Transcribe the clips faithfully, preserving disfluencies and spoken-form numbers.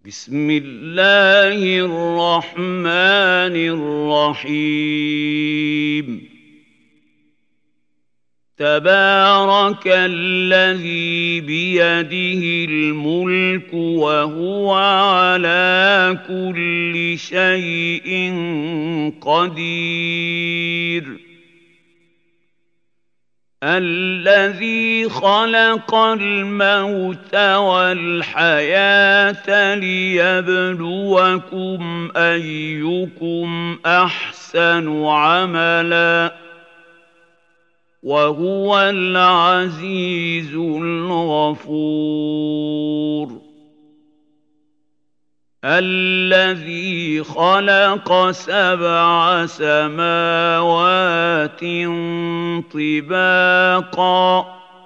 بسم الله الرحمن الرحيم تبارك الذي بيده الملك وهو على كل شيء قدير الذي خلق الموت والحياة ليبلوكم أيكم أحسن عملا وهو العزيز الغفور الذي خلق سبع سماوات طباقا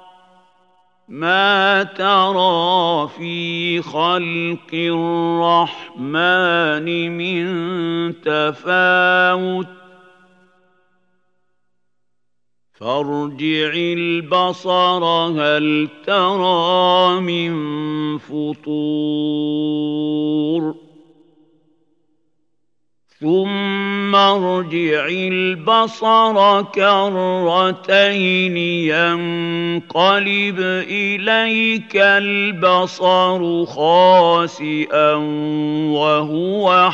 ما ترى في خلق الرحمن من تفاوت فارجع البصر هل ترى من فطور ثم ارجع البصر كرتين ينقلب إليك البصر خاسئا وهو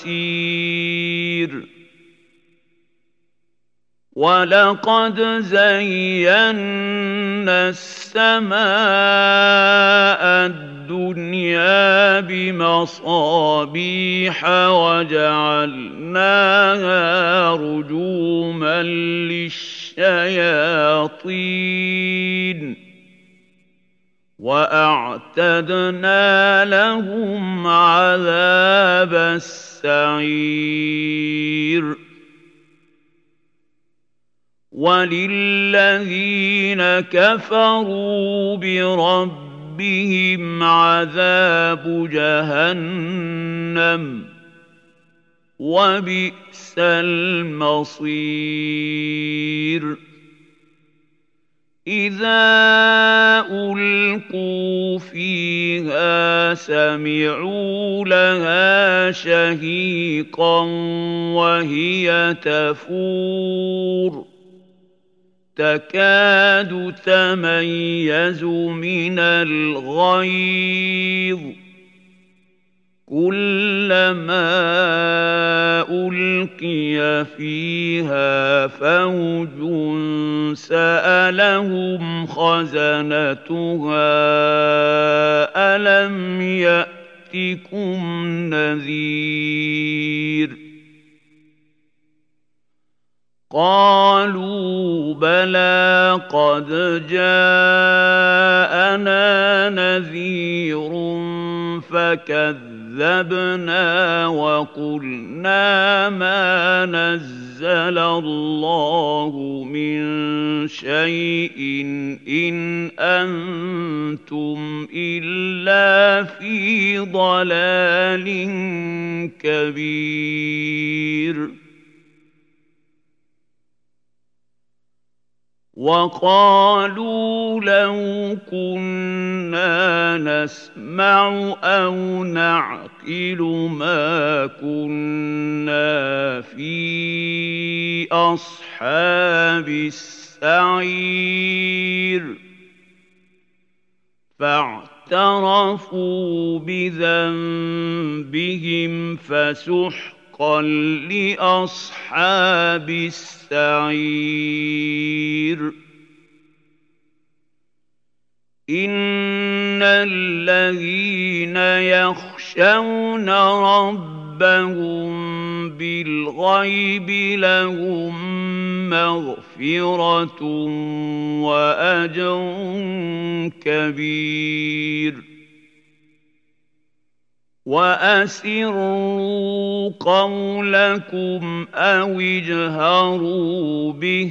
حسير وَلَقَدْ زَيَّنَّا السَّمَاءَ الدُّنْيَا بِمَصَابِيحَ وَجَعَلْنَاهَا رُجُومًا لِلشَّيَاطِينِ وَأَعْتَدْنَا لَهُمْ عَذَابَ السَّعِيرِ وَلِلَّذِينَ كَفَرُوا بِرَبِّهِمْ عَذَابُ جَهَنَّمَ وَبِئْسَ الْمَصِيرُ إِذَا أُلْقُوا فِيهَا سَمِعُوا لَهَا شَهِيقًا وَهِيَ تَفُورُ تكاد تميز من الغيظ كلما ألقي فيها فوج سألهم خزنتها ألم يأتكم نذير قالوا بلى قد جاءنا نذير فكذبنا وقلنا ما نزل الله من شيء إن أنتم إلا في ضلال كبير وقالوا لو كنا نسمع أو نعقل ما كنا في أصحاب السعير فاعترفوا بذنبهم فسحقا لأصحاب السعير إن الذين يخشون ربهم بالغيب لهم مغفرة وأجر كبير وأسروا قولكم أو اجهروا به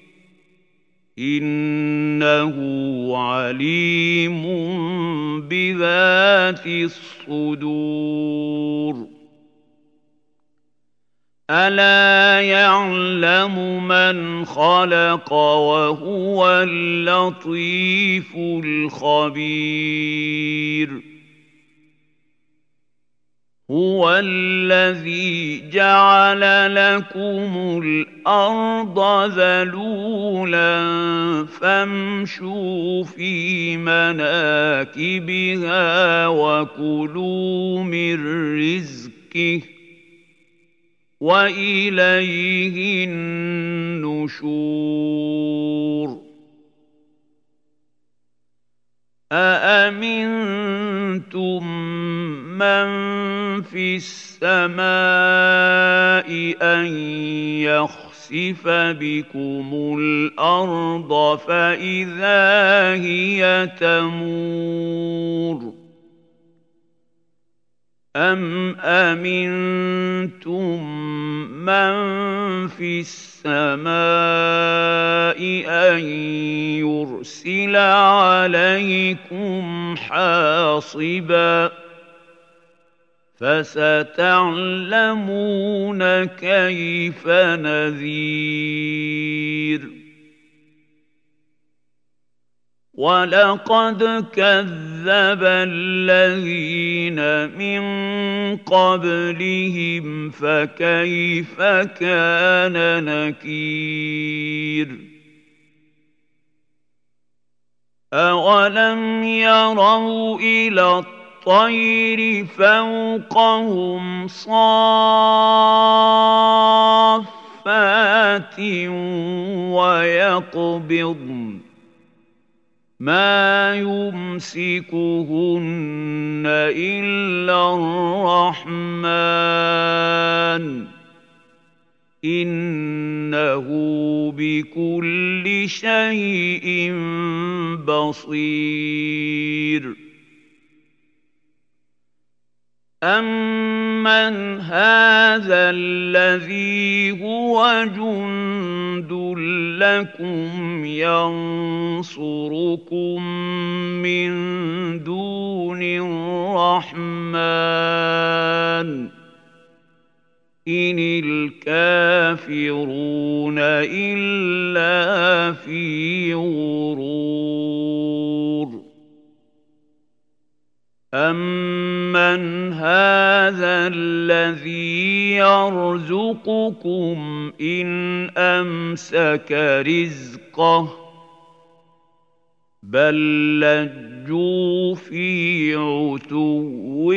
إنه عليم بذات الصدور ألا يعلم من خلق وهو اللطيف الخبير هُوَ الَّذِي جَعَلَ لَكُمُ الْأَرْضَ ذَلُولًا فَامْشُوا فِي مَنَاكِبِهَا وَكُلُوا مِن رِّزْقِهِ ۖ وَإِلَيْهِ النُّشُورُ أَأَمِنتُم مَّن فِي السَّمَاءِ أَن يَخْسِفَ بِكُمُ الْأَرْضَ فَإِذَا هِيَ تَمُورُ أَمْ أَمِنتُم مَّن فِي السَّمَاءِ أَن يُرْسِلَ عَلَيْكُمْ حَاصِبًا فَسَتَعْلَمُونَ كَيْفَ نَذِيرِ وَلَقَدْ كَذَّبَ الَّذِينَ مِن قَبْلِهِمْ فَكَيْفَ كَانَ نَكِيرِ أَوَلَمْ يَرَوْا إِلَى الطَّيْرِ فَوْقَهُمْ صَافَّاتٍ وَيَقْبِضْنَ مَا يُمْسِكُهُنَّ إِلَّا الرَّحْمَٰنُ ۚ إِنَّهُ بِكُلِّ شَيْءٍ بَصِيرٌ أَمَّنْ هَٰذَا الَّذِي هُوَ جُندٌ لَّكُمْ يَنصُرُكُم مِّن دُونِ الرَّحْمَٰنِ ۚ إِنِ الْكَافِرُونَ إِلَّا فِي غُرُورٍ أَمَّنْ هَٰذَا الَّذِي يَرْزُقُكُمْ إِنْ أَمْسَكَ رِزْقَهُ ۚ بَل لَّجُّوا فِي عُتُوٍّ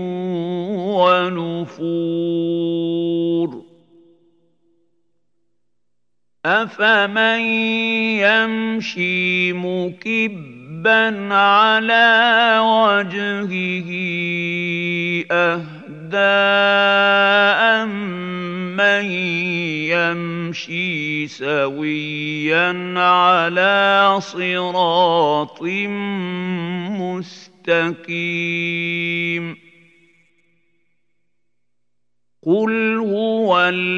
وَنُفُورٍ أَفَمَن يَمْشِي مُكِبًّا عَلَىٰ وَجْهِهِ أَهْدَىٰ أَمَّن يَمْشِي سَوِيًّا عَلَىٰ صِرَاطٍ مُّسْتَقِيمٍ قُلْ هُوَ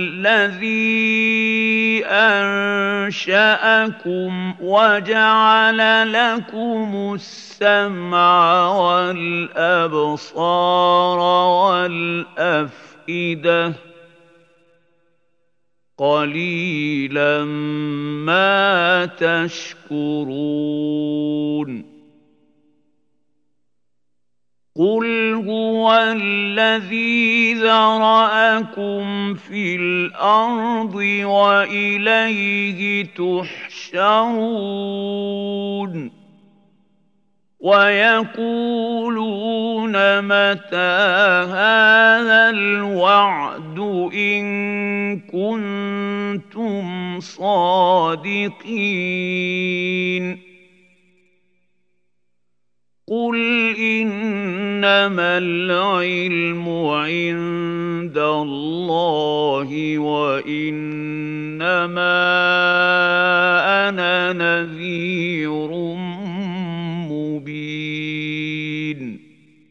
الَّذِي أَنشَأَكُمْ وَجَعَلَ لَكُمُ السَّمْعَ وَالْأَبْصَارَ وَالْأَفْئِدَةَ ۚ قَلِيلًا مَّا تَشْكُرُونَ قُلْ هُوَ الَّذِي ذَرَأَكُمْ فِي الْأَرْضِ وَإِلَيْهِ تُحْشَرُونَ وَيَقُولُونَ مَتَىٰ هَٰذَا الْوَعْدُ إِن كُنتُمْ صَادِقِينَ قُلْ إِنَّمَا الْعِلْمُ عِندَ اللَّهِ وَإِنَّمَا أَنَا نَذِيرٌ مُّبِينٌ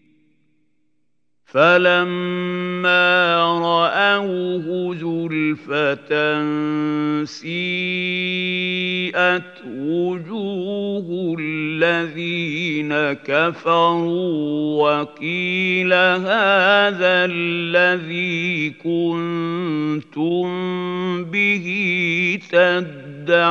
فَلَمَّا رَأَوْهُ زُلْفَةً سِيئَتْ وُجُوهُ الَّذِينَ كَفَرُوا وَقِيلَ هَٰذَا الَّذِي كُنتُم بِهِ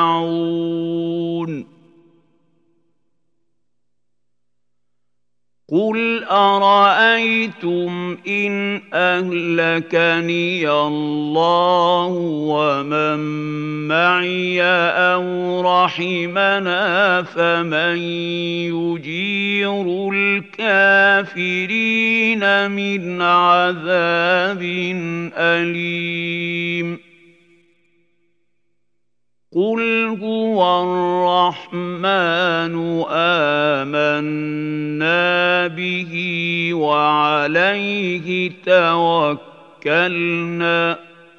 تَدَّعُونَ قُلْ أَرَأَيْتُمْ إِنْ أَهْلَكَنِيَ اللَّهُ وَمَن مَّعِيَ أَوْ رَحِمَنَا فَمَن يُجِيرُ الْكَافِرِينَ مِنْ عَذَابٍ أَلِيمٍ قُلْ هُوَ الرَّحْمَٰنُ آمَنَّا بِهِ وَعَلَيْهِ تَوَكَّلْنَا ۖ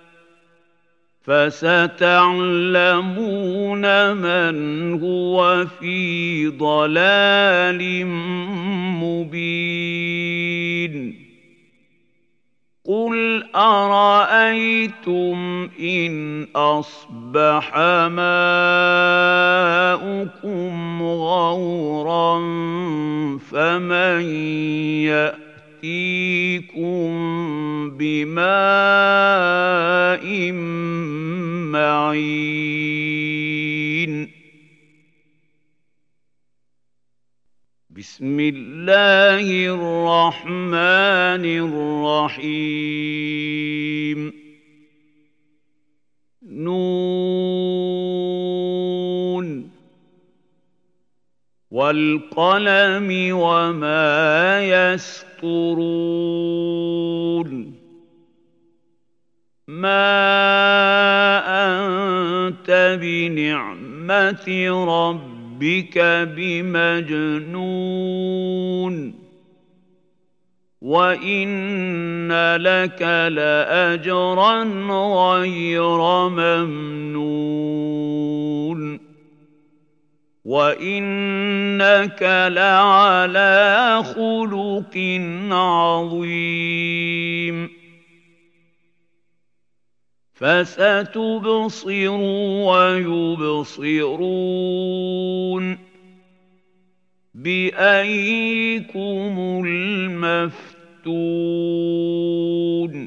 فَسَتَعْلَمُونَ مَنْ هُوَ فِي ضَلَالٍ مُّبِينٍ قُلْ أَرَأَيْتُمْ إِنْ أَصْبَحَ مَاؤُكُمْ غَوْرًا فَمَن يَأْتِيكُم بِمَاءٍ مَّعِينٍ بسم الله الرحمن الرحيم نون والقلم وما يسطرون ما أنت بنعمة ربك بك بمجنون وإن لك لأجرا غير ممنون وإنك لعلى خلق عظيم فستبصر ويبصرون بأيكم المفتون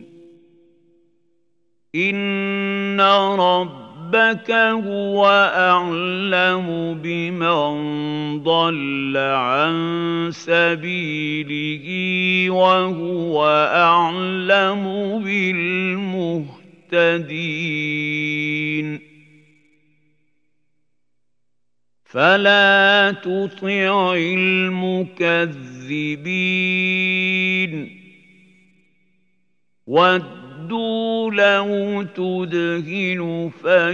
إن ربك هو أعلم بمن ضل عن سبيله وهو أعلم بالمهتدين مهتدين فلا تطع المكذبين ودوا لو تدهن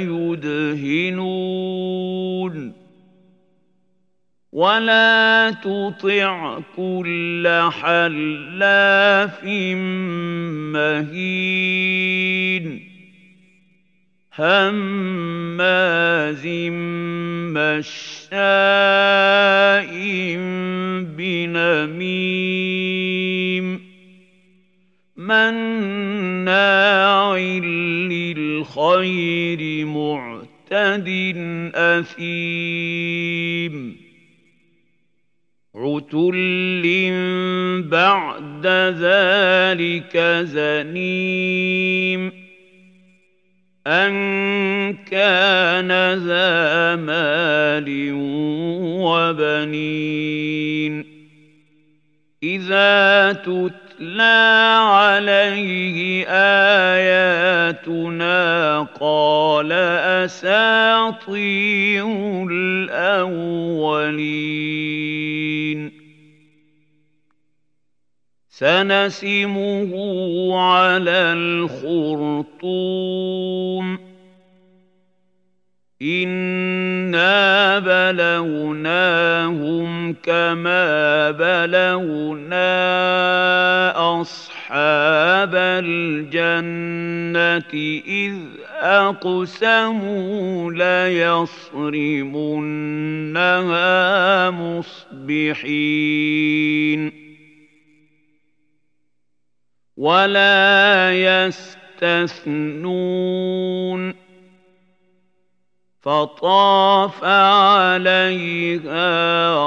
فيدهنون ولا تطع كل حلاف مهين هماز مشاء بنميم مناع للخير معتد أثيم عتل بعد ذلك زنيم أن كان ذا مال وبنين إذا تتلى عليه آياتنا قال أساطير الأولين سنسمه على الخرطوم إنا بلوناهم كما بلونا أصحاب الجنة إذ أقسموا ليصرمنها مصبحين ولا يستثنون فطاف عليها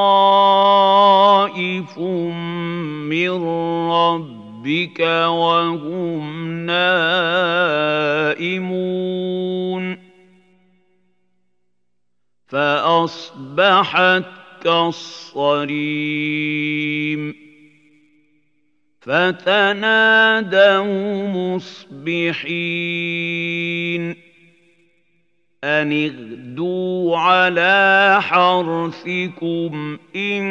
طائف من ربك وهم نائمون فأصبحت كالصريم فتنادوا مصبحين أن اغدوا على حرثكم إن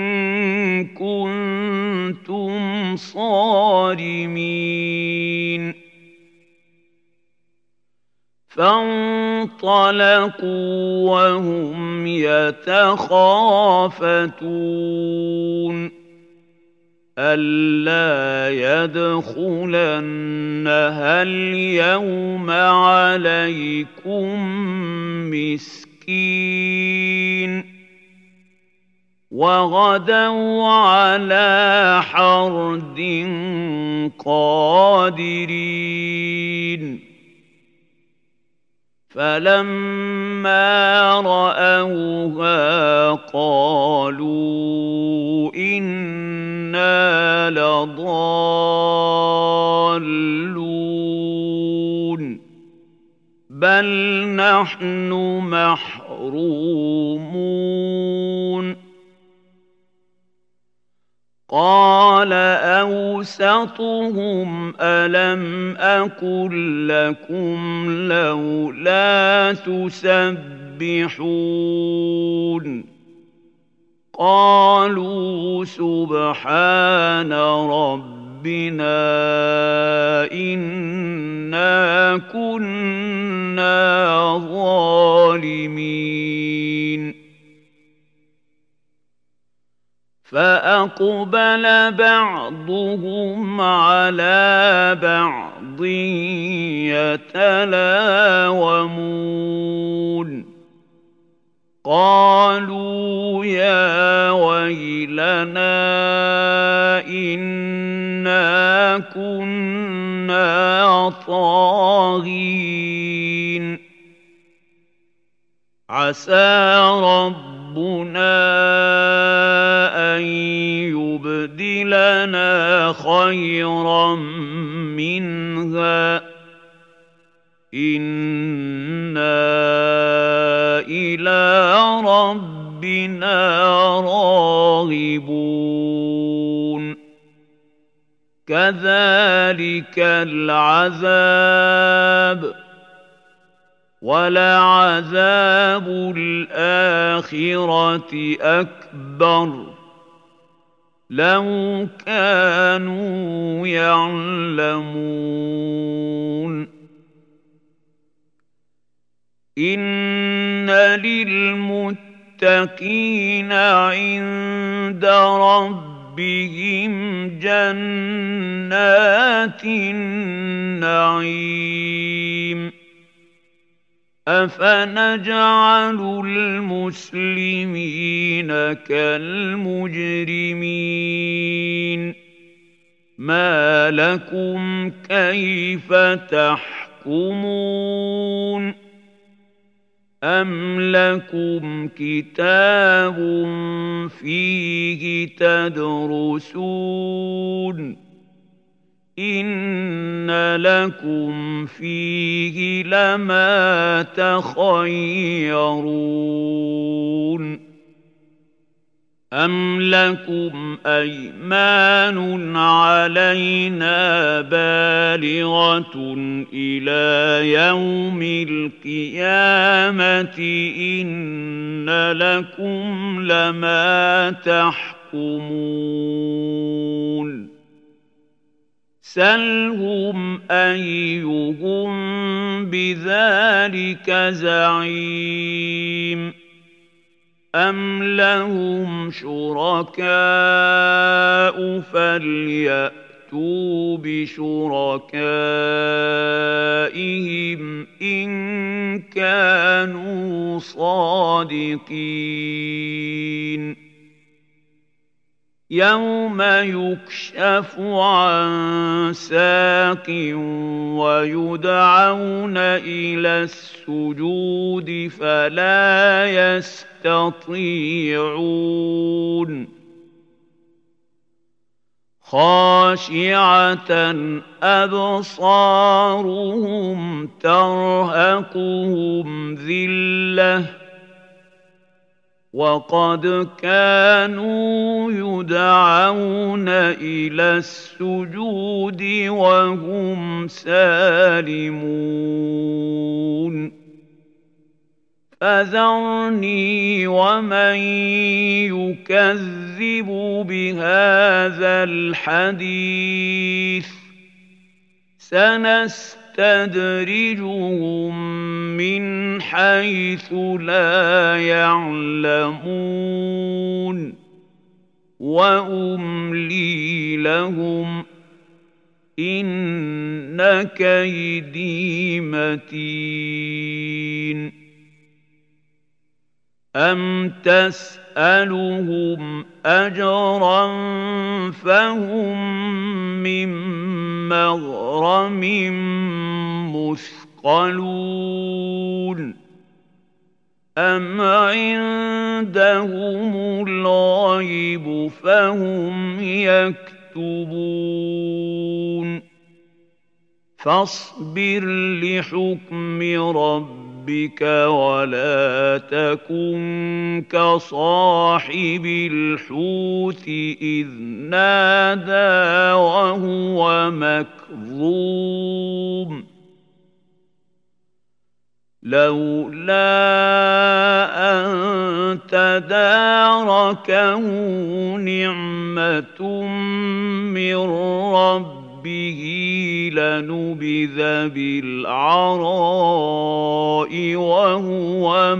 كنتم صارمين فانطلقوا وهم يتخافتون ألا يدخلنها اليوم عليكم مسكين وغدوا على حرد قادرين فلما رأوها قالوا إنا لضالون بل نحن محرومون قال أوسطهم ألم أقل لكم لولا تسبحون قالوا سبحان ربنا إنا كنا ظالمين فأقبل بعضهم على بعض يتلاومون قالوا يا ويلنا إنا كنا طاغين عسى ربنا أن يبدلنا خيرا منها إنا إلى ربنا راغبون كذلك العذاب ولعذاب الآخرة أكبر لو كانوا يعلمون إن للمتقين عند ربهم جنات النعيم أفنجعل المسلمين كالمجرمين ما لكم كيف تحكمون أم لكم كتاب فيه تدرسون إن لكم فيه لما تخيرون أم لكم أيمان علينا بالغة إلى يوم القيامة إن لكم لما تحكمون سلهم أيهم بذلك زعيم أم لهم شركاء فليأتوا بشركائهم إن كانوا صادقين يوم يكشف عن ساق ويدعون إلى السجود فلا يستطيعون خاشعة أبصارهم ترهقهم ذلة وقد كانوا يدعون إلى السجود وهم سالمون فذرني ومن يكذب بهذا الحديث سنستدرجهم من حيث لا يعلمون وأملي لهم إن كيدي متين أم تسألهم أجرا فهم من مغرم مثقلون أم عندهم الغيب فهم يكتبون فاصبر لحكم ربك ولا تكن كصاحب الحوت إذ نادى وهو مكظوم لولا أن تداركه نعمة من ربه به لنبذ بالعراء وهو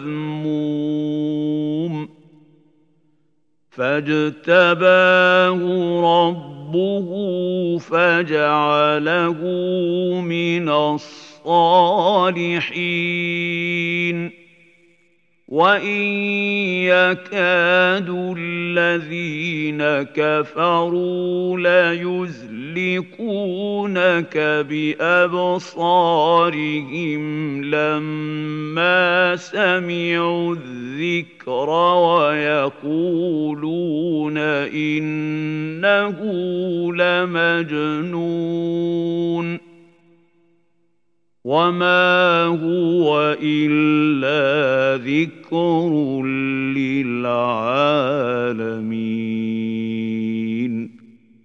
مذموم فاجتباه ربه فجعله من الصالحين وإن يكاد الذين كفروا ليزلقونك بأبصارهم لما سمعوا الذكر ويقولون إنه لمجنون وما هو إلا ذكر للعالمين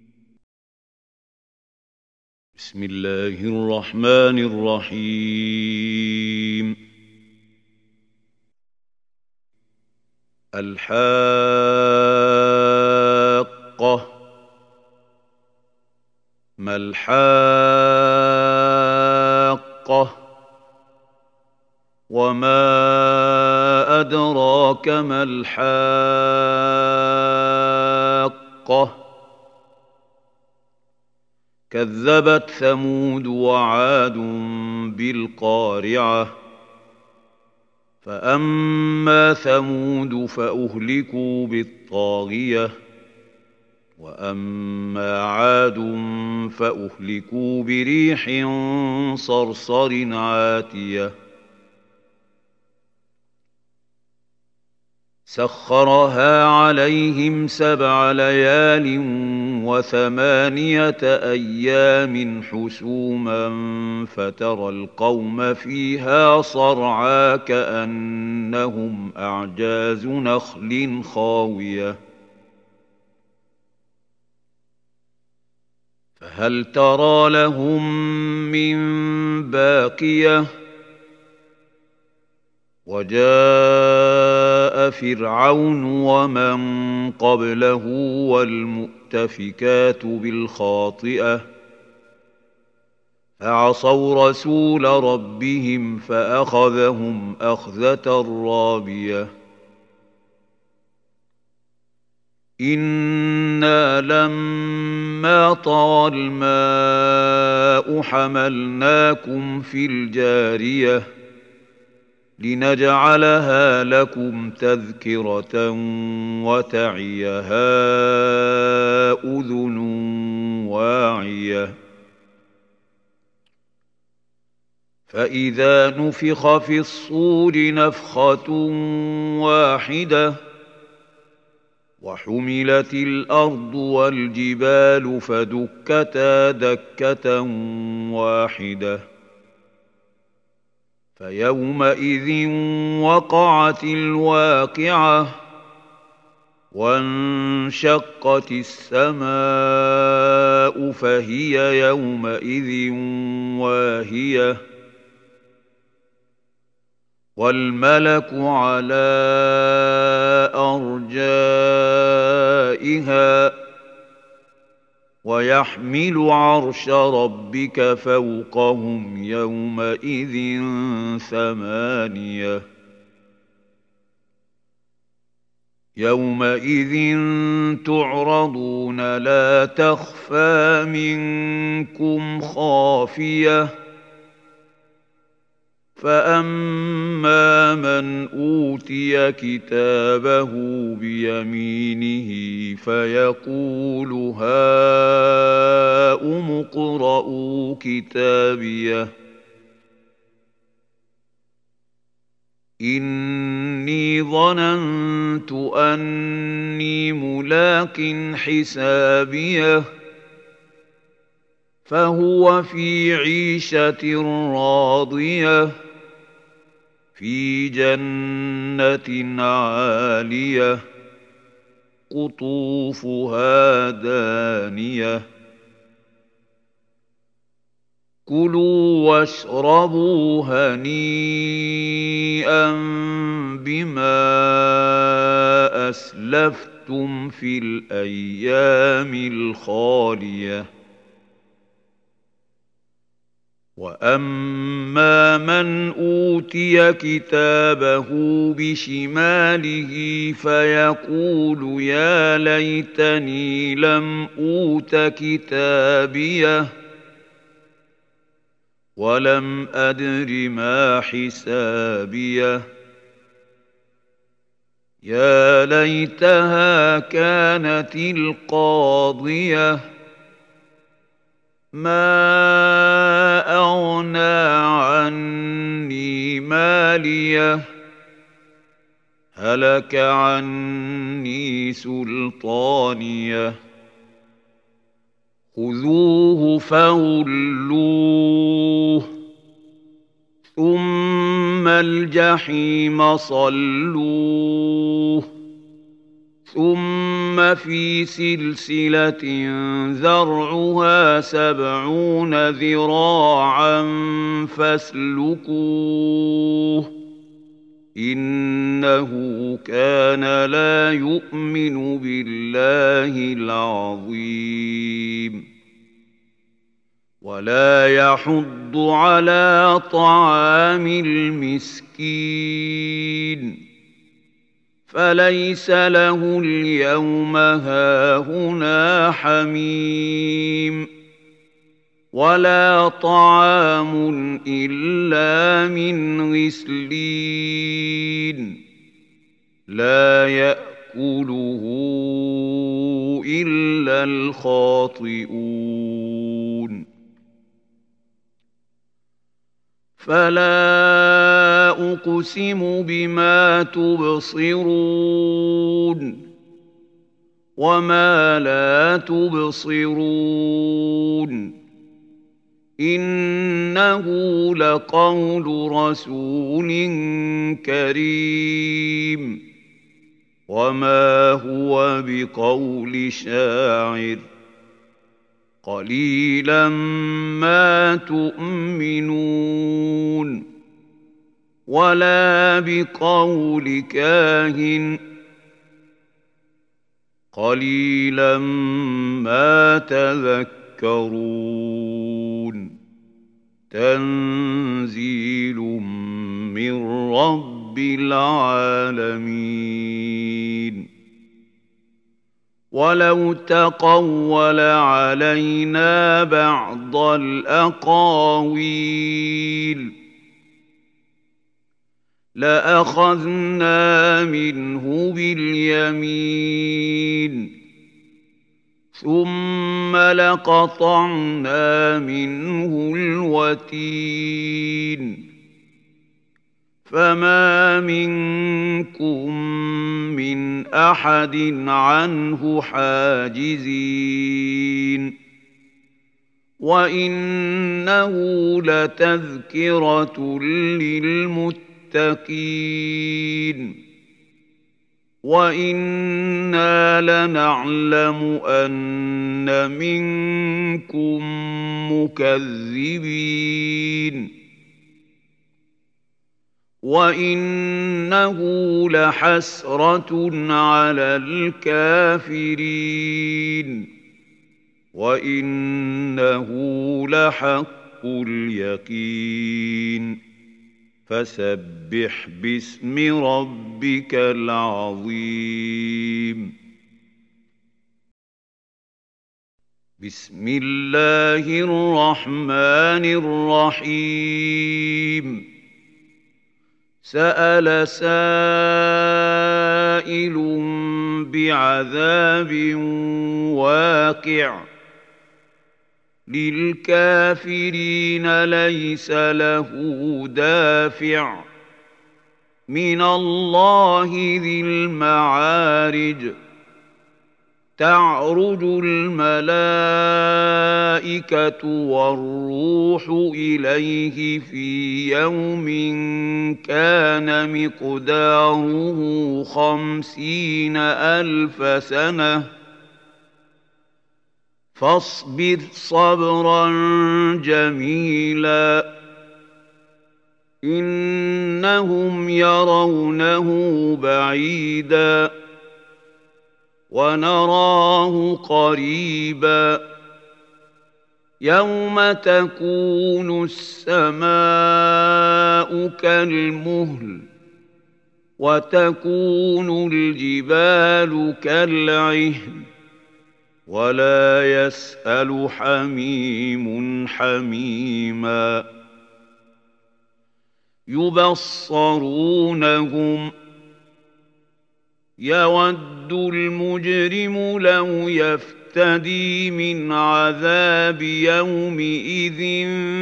بسم الله الرحمن الرحيم الحاقة ما الحاقة وما أدراك ما الحاقة كذبت ثمود وعاد بالقارعة فأما ثمود فأهلكوا بالطاغية وأما عاد فأهلكوا بريح صرصر عاتية سخرها عليهم سبع ليال وثمانية أيام حسوما فترى القوم فيها صرعى كأنهم أعجاز نخل خاوية فهل ترى لهم من باقية وجاء فرعون ومن قبله والمؤتفكات بالخاطئة فعصوا رسول ربهم فأخذهم أخذة رابية إنا لما طغى الماء حملناكم في الجارية لنجعلها لكم تذكرة وتعيها أذن واعية فإذا نفخ في الصور نفخة واحدة وحملت الأرض والجبال فدكتا دكة واحدة فيومئذ وقعت الواقعة وانشقت السماء فهي يومئذ واهية والملك على أرجائها ويحمل عرش ربك فوقهم يومئذ ثمانية يومئذ تعرضون لا تخفى منكم خافية فأما من أوتي كتابه بيمينه فيقول هاؤم اقرءوا كتابيه إني ظننت أني ملاق حسابيه فهو في عيشة راضية في جنة عالية قطوفها دانية كلوا واشربوا هنيئا بما أسلفتم في الأيام الخالية وأما من أوتي كتابه بشماله فيقول يا ليتني لم أوت كتابيه ولم أدر ما حسابيه يا ليتها كانت القاضية ما أغنى عني ماليه هلك عني سلطانيه خذوه فغلوه ثم الجحيم صلوه ثم في سلسلة ذرعها سبعون ذراعا فاسلكوه إنه كان لا يؤمن بالله العظيم ولا يحض على طعام المسكين فليس له اليوم هاهنا حميم ولا طعام إلا من غسلين لا يأكله إلا الخاطئون فلا أقسم بما تبصرون وما لا تبصرون إنه لقول رسول كريم وما هو بقول شاعر قليلا ما تؤمنون ولا بقول كاهن قليلا ما تذكرون تنزيل من رب العالمين ولو تقول علينا بعض الأقاويل لأخذنا منه باليمين ثم لقطعنا منه الوتين فما منكم من أحد عنه حاجزين وإنه لتذكرة للمتقين وإنا لنعلم أن منكم مكذبين وإنه لحسرة على الكافرين وإنه لحق اليقين فسبح باسم ربك العظيم بسم الله الرحمن الرحيم سأل سائل بعذاب واقع للكافرين ليس له دافع من الله ذي المعارج تعرج الملائكة والروح إليه في يوم كان مقداره خمسين ألف سنة فاصبر صبرا جميلا إنهم يرونه بعيدا ونراه قريبا يوم تكون السماء كالمهل وتكون الجبال كالعهن ولا يسأل حميم حميما يبصرونهم يود المجرم لو يفتدي من عذاب يومئذ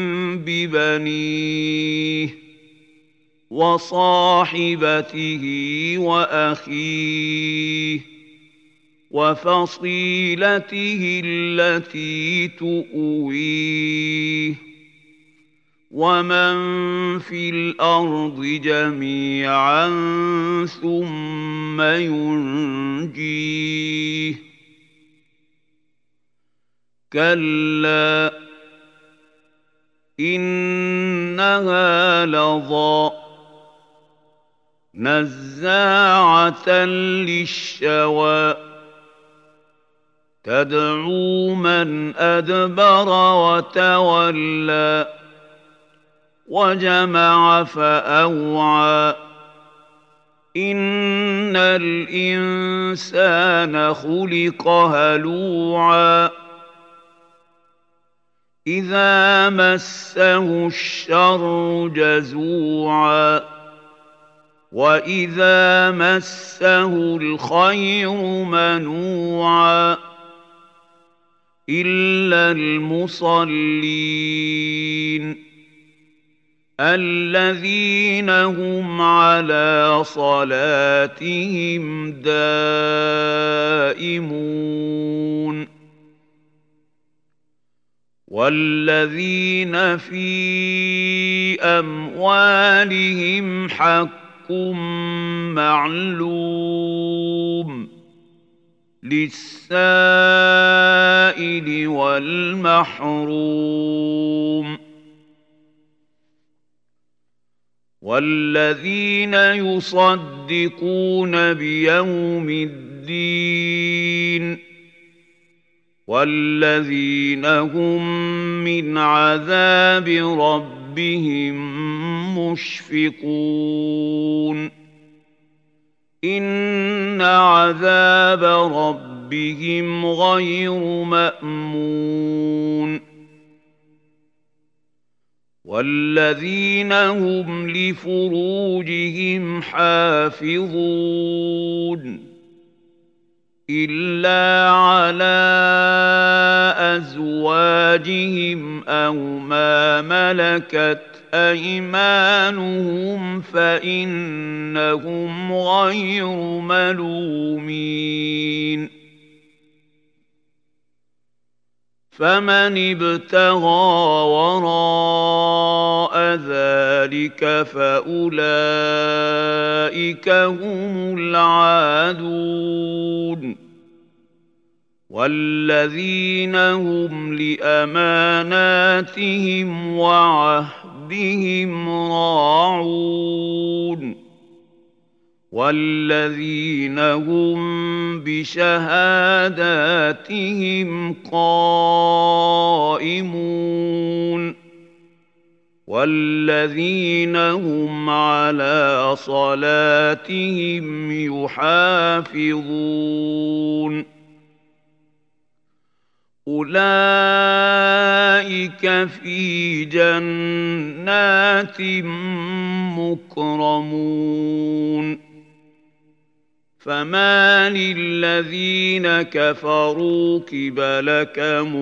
ببنيه وصاحبته وأخيه وفصيلته التي تؤويه ومن في الأرض جميعا ثم ينجيه كلا إنها لظى نزاعة للشوى تدعو من أدبر وتولى وجمع فأوعى إن الإنسان خلق هلوعا إذا مسه الشر جزوعا وإذا مسه الخير منوعا إلا المصلين الذين هم على صلاتهم دائمون والذين في أموالهم حق معلوم للسائل والمحروم والذين يصدقون بيوم الدين والذين هم من عذاب ربهم مشفقون إن عذاب ربهم غير مأمون والذين هم لفروجهم حافظون إلا على أزواجهم أو ما ملكت أيمانهم فإنهم غير ملومين فمن ابتغى وراء ذلك فأولئك هم العادون والذين هم لأماناتهم وعهدهم راعون والذين هم بشهاداتهم قائمون والذين هم على صلاتهم يحافظون أولئك في جنات مكرمون فما للذين كفروا قبلك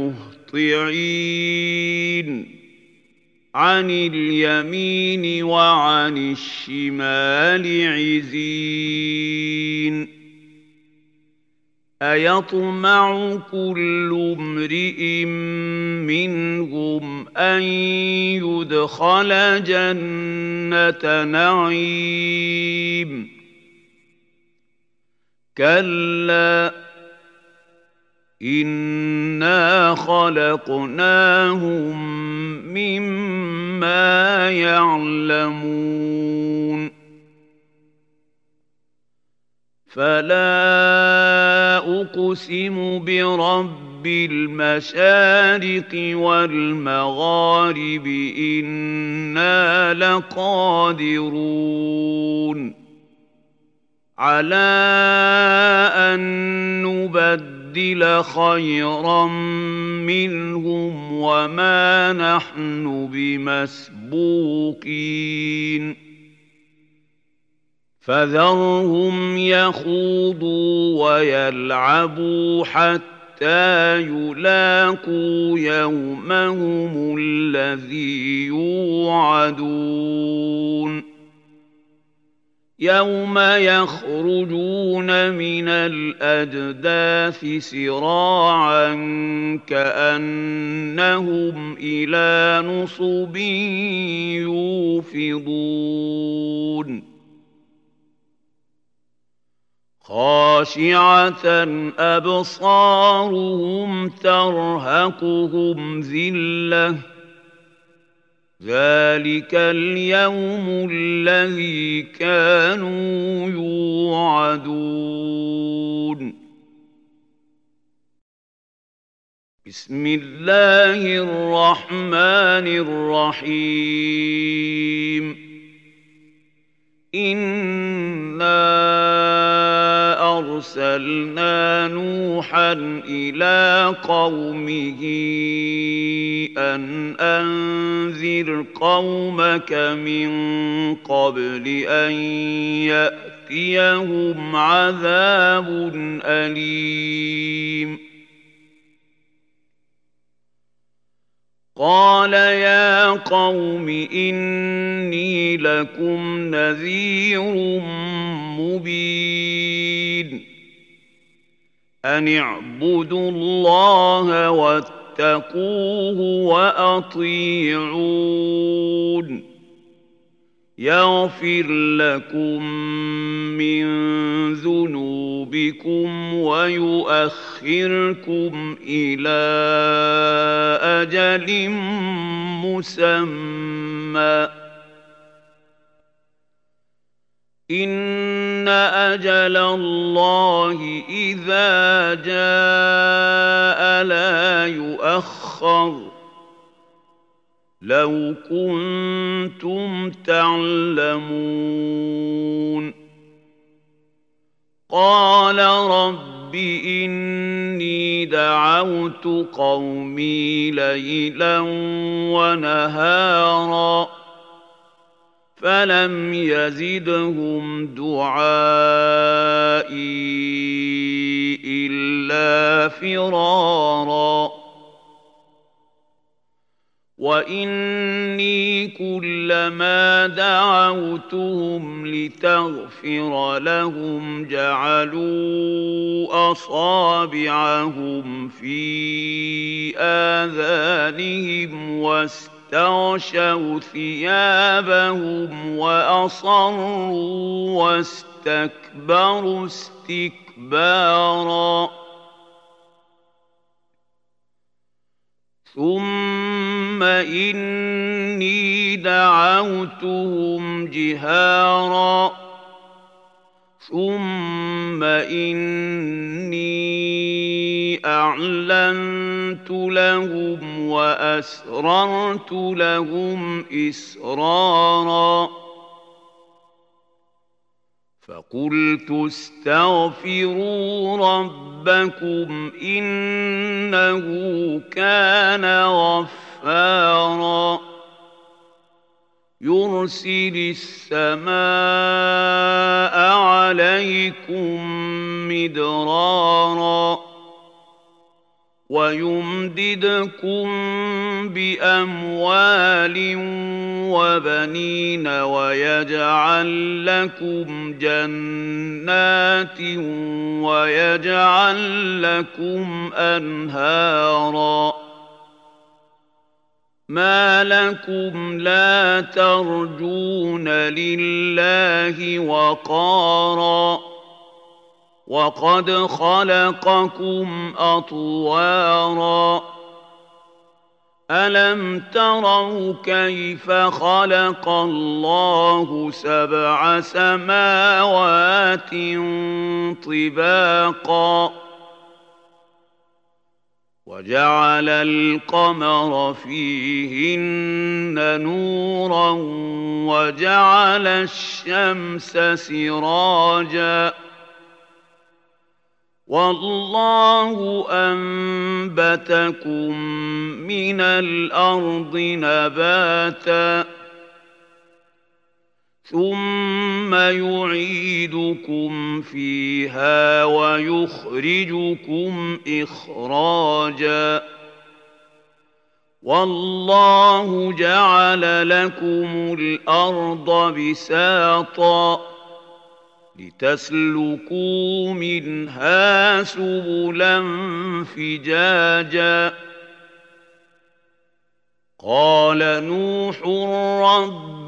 مهطعين عن اليمين وعن الشمال عزين أيطمع كل امرئ منهم أن يدخل جنة نعيم كلا إنا خلقناهم مما يعلمون فلا أقسم برب المشارق والمغارب إنا لقادرون على أن نبدل خيرا منهم وما نحن بمسبوقين فذرهم يخوضوا ويلعبوا حتى يلاقوا يومهم الذي يوعدون يوم يخرجون من الأجداث سراعا كأنهم إلى نصب يوفضون خاشعة أبصارهم ترهقهم ذلة ذلك اليوم الذي كانوا يوعدون بسم الله الرحمن الرحيم إنا أرسلنا نوحا إلى قومه أن أنذر قومك من قبل أن يأتيهم عذاب أليم قال يا قوم إني لكم نذير مبين أن اعبدوا الله واتقوه وأطيعون يغفر لكم من ذنوبكم ويؤخركم إلى أجل مسمى إن أجل الله إذا جاء لا يؤخر لو كنتم تعلمون قال رب إني دعوت قومي ليلا ونهارا فلم يزدهم دعائي إلا فرارا وإني كلما دعوتهم لتغفر لهم جعلوا أصابعهم في آذانهم واستغشوا ثيابهم وأصروا واستكبروا استكبارا ثم إني دعوتهم جهارا ثم إني أعلنت لهم وأسررت لهم إسرارا فقلت استغفروا ربكم إنه كان غفارا يرسل السماء عليكم مدرارا ويمددكم بأموال وبنين ويجعل لكم جنات ويجعل لكم أنهارا ما لكم لا ترجون لله وقارا وقد خلقكم أطوارا ألم تروا كيف خلق الله سبع سماوات طباقا وجعل القمر فيهن نورا وجعل الشمس سراجا والله أنبتكم من الأرض نباتا ثم يعيدكم فيها ويخرجكم إخراجا والله جعل لكم الأرض بساطا لتسلكوا منها سبلا فجاجا قال نوح رب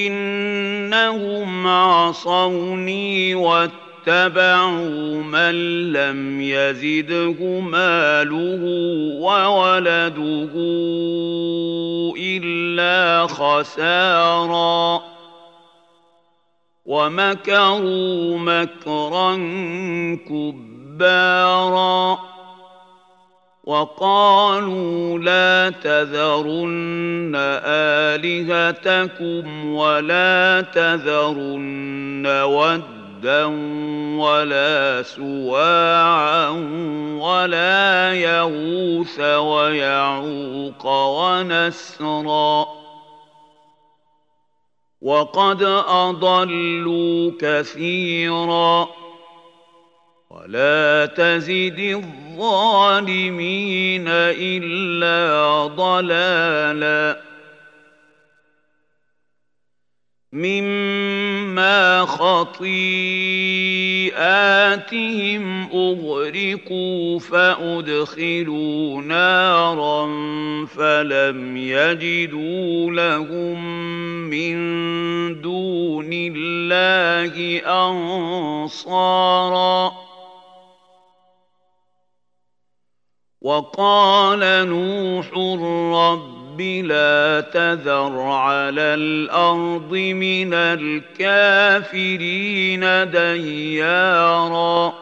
إنهم عصوني واتبعوا من لم يزده ماله وولده إلا خسارا ومكروا مكرا كبارا وقالوا لا تذرن آلهتكم ولا تذرن ودا ولا سواعا ولا يغوث ويعوق ونسرا وقد أضلوا كثيرا ولا تزد الظالمين إلا ضلالا مما خطيئاتهم أغرقوا فأدخلوا نارا فلم يجدوا لهم من دون الله أنصارا وقال نوح رب لا تذر على الأرض من الكافرين ديارا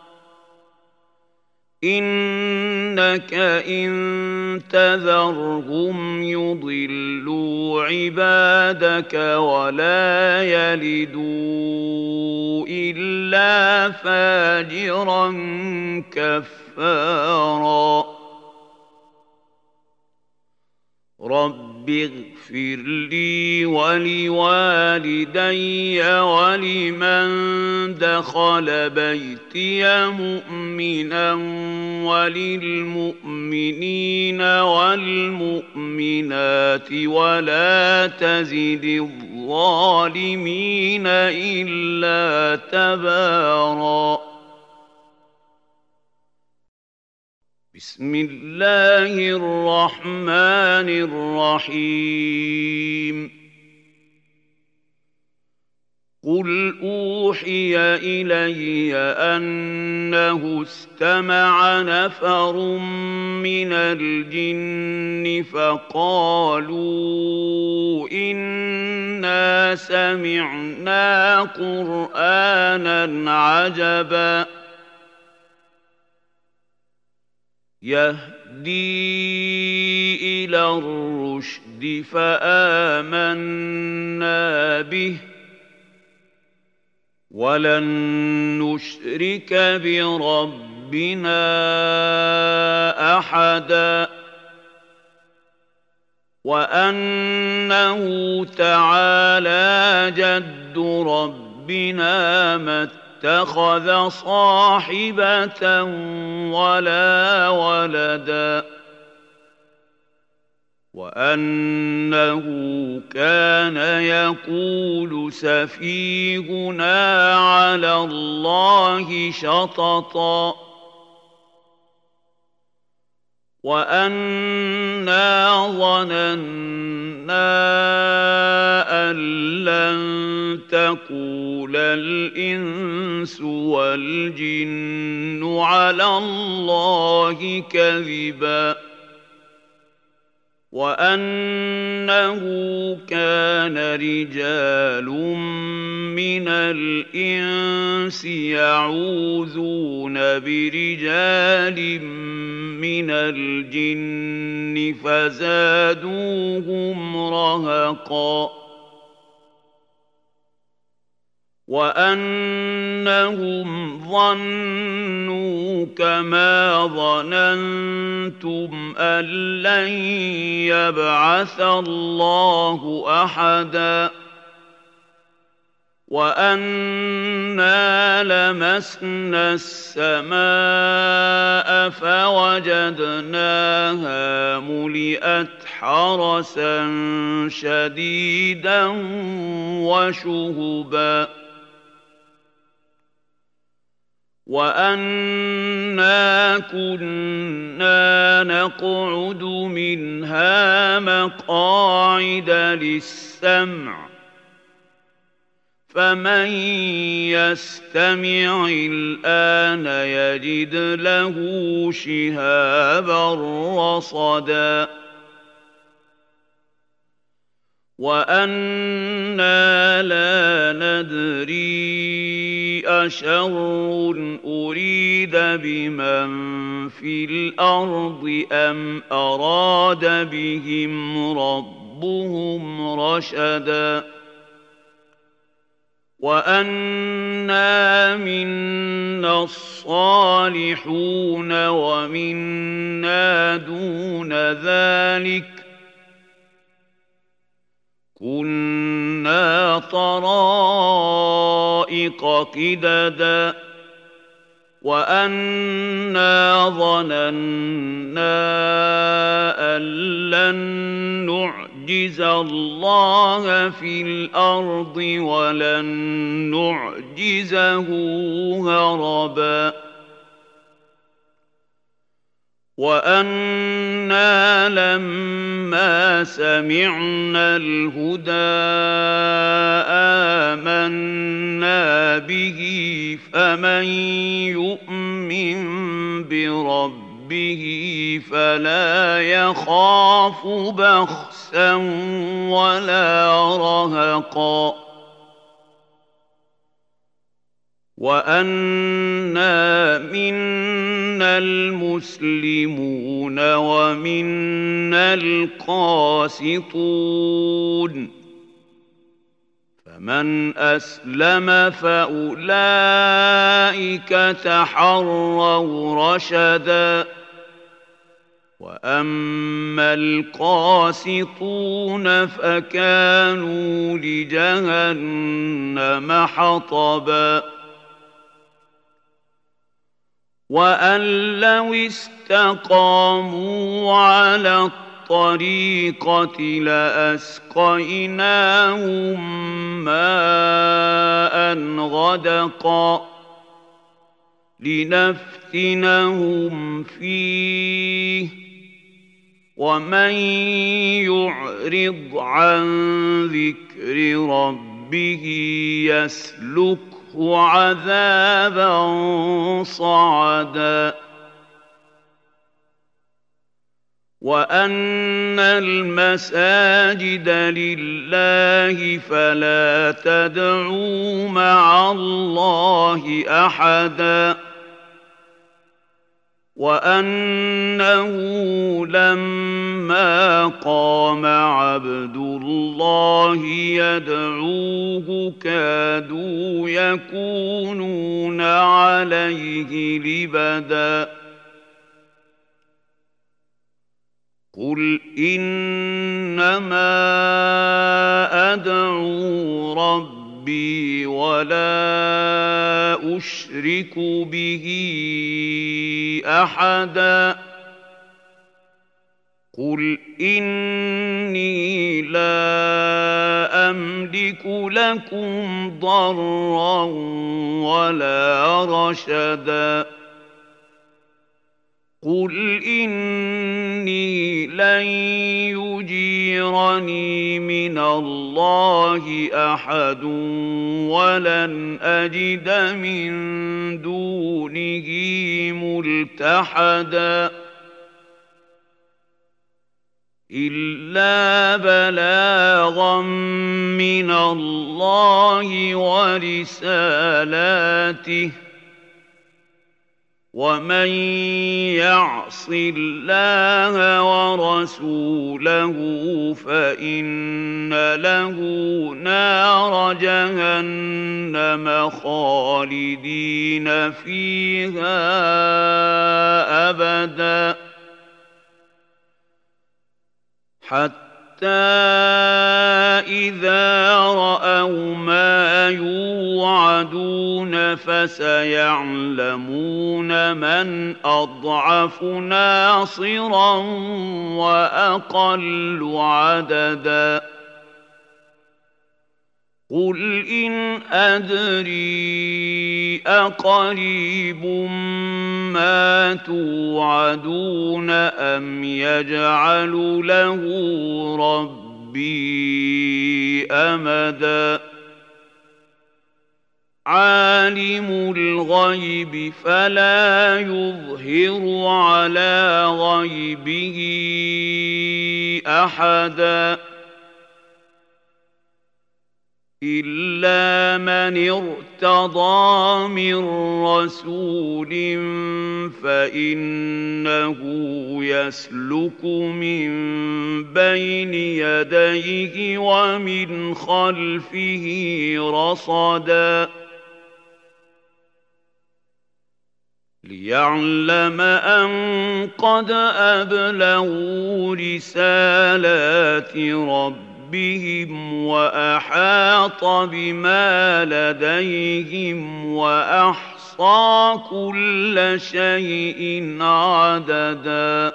إنك إن تذرهم يضلوا عبادك ولا يلدوا إلا فاجرا كفارا رب اغفر لي ولوالدي ولمن دخل بيتي مؤمنا وللمؤمنين والمؤمنات ولا تزد الظالمين إلا تباراً. بسم الله الرحمن الرحيم. قل أوحي إلي أنه استمع نفر من الجن فقالوا إنا سمعنا قرآنا عجبا يهدي إلى الرشد فآمنا به ولن نشرك بربنا أحدا وأنه تعالى جد ربنا ما اتخذ صاحبة ولا ولدا وأنه كان يقول سفيهنا على الله شططا وأنا ظننا أن لن تقول الإنس والجن على الله كذبا وأنه كان رجال من الإنس يعوذون برجال من الجن فزادوهم رهقا وأنهم ظنوا كما ظننتم أن لن يبعث الله أحدا وأنا لمسنا السماء فوجدناها ملئت حرسا شديدا وشهبا وأنا كنا نقعد منها مقاعد للسمع فمن يستمع الآن يجد له شهابا رصدا وأنا لا ندري أشر أريد بمن في الأرض أم أراد بهم ربهم رشدا وأنا منا الصالحون ومنا دون ذلك كنا طرائق قددا وأنا ظننا أن لن نعجز الله في الأرض ولن نعجزه هربا وأنا لما سمعنا الهدى آمنا به فمن يؤمن بربه فلا يخاف بخسا ولا رهقا وأنا منا المسلمون ومنا القاسطون فمن أسلم فأولئك تحروا رشدا وأما القاسطون فكانوا لجهنم حطبا وأن لو استقاموا على الطريقة لأسقيناهم ماء غدقا لنفتنهم فيه ومن يعرض عن ذكر ربه يسلكه عذابا صعدا وأن المساجد لله فلا تدعوا مع الله أحدا وأنه لما قام عبد الله يدعوه كادوا يكونون عليه لبدا قل إنما أدعو ربي ولا أشرك به أحدا قل إني لا أملك لكم ضرا ولا رشدا قل إني لن يجيرني من الله أحد ولن أجد من دونه ملتحدا إلا بلاغا من الله ورسالاته ومن يعص الله ورسوله فإن له نار جهنم خالدين فيها أبدا حتى إذا رأوا ما يوعدون فسيعلمون من أضعف ناصرا وأقل عددا قل إن أدري أقريب ما توعدون أم يجعل له ربي أمدا عالم الغيب فلا يظهر على غيبه أحدا إلا من ارتضى من رسول فإنه يسلك من بين يديه ومن خلفه رصدا ليعلم أن قد أبلغوا رسالات ربهم بهم وأحاط بما لديهم وأحصى كل شيء عددا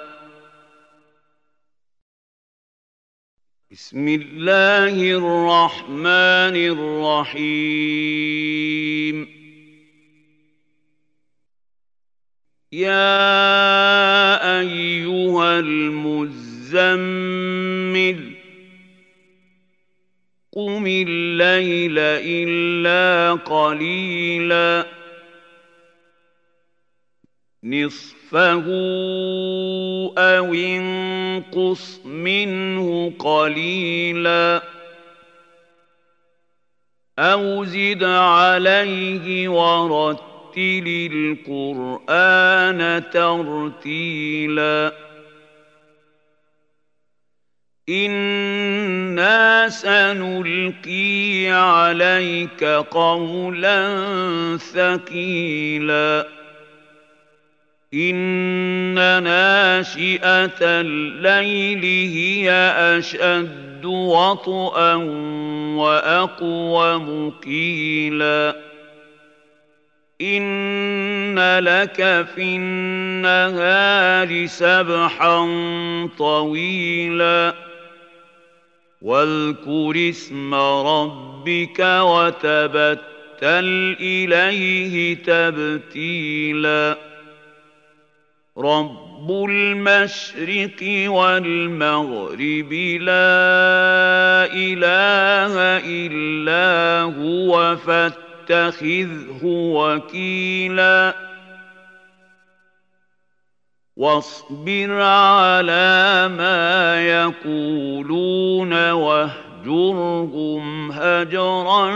بسم الله الرحمن الرحيم يا أيها المزمل قم الليل إلا قليلا نصفه أو انقص منه قليلا أو زد عليه ورتل القرآن ترتيلا إنا سنلقي عليك قولا ثقيلا إن ناشئة الليل هي أشد وطئا وأقوم قيلا إن لك في النهار سبحا طويلا واذكر اسم ربك وتبتل إليه تبتيلا رب المشرق والمغرب لا إله إلا هو فاتخذه وكيلا واصبر على ما يقولون واهجرهم هجرا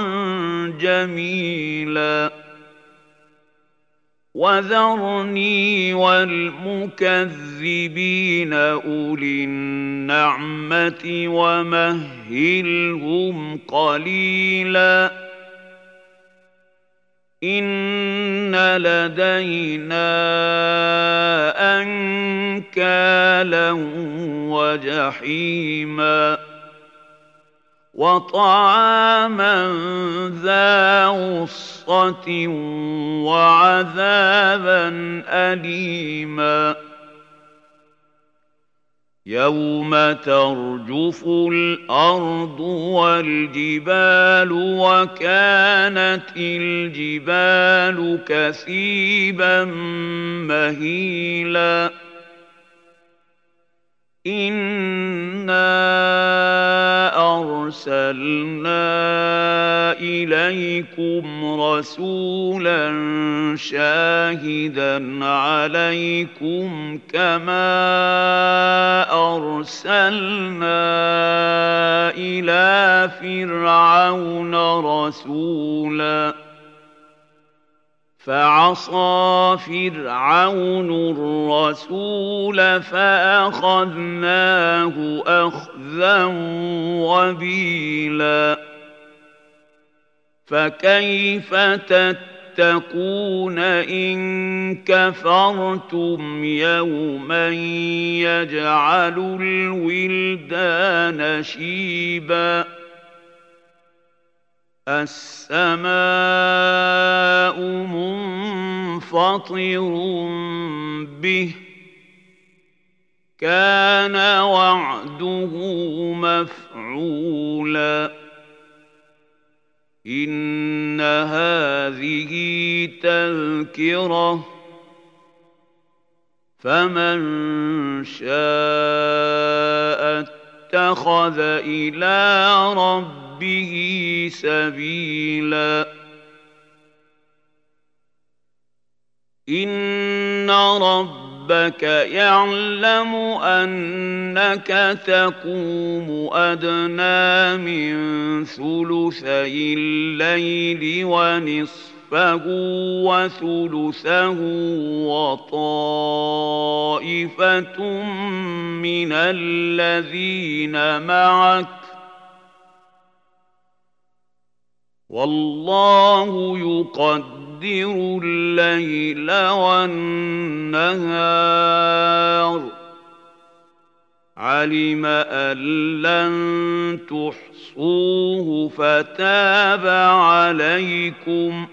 جميلا وذرني والمكذبين أولي النعمة ومهلهم قليلا إن لدينا أنكالا وجحيما وطعاما ذا غصة وعذابا أليما يوم ترجف الأرض والجبال وكانت الجبال كثيبا مهيلا إنا أرسلنا إليكم رسولا شاهدا عليكم كما أرسلنا إلى فرعون رسولا فعصى فرعون الرسول فأخذناه أخذا وبيلا فكيف تتقون إن كفرتم يوما يجعل الولدان شيبا السماء منفطر به كان وعده مفعولا إن هذه تذكرة فمن شاء اتخذ إلى ربه به سبيلا إن ربك يعلم أنك تقوم أدنى من ثلثي الليل ونصفه وثلثه وطائفة من الذين معك والله يقدر الليل والنهار علم أن لن تحصوه فتاب عليكم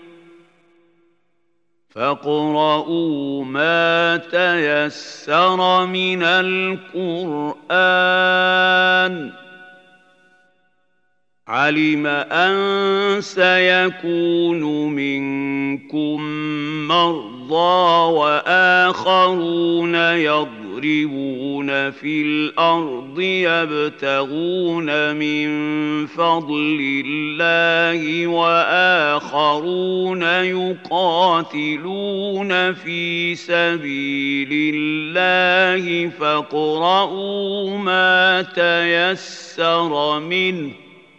فاقرؤوا ما تيسر من القرآن علم أن سيكون منكم مرضى وآخرون يضربون في الأرض يبتغون من فضل الله وآخرون يقاتلون في سبيل الله فاقرؤوا ما تيسر منه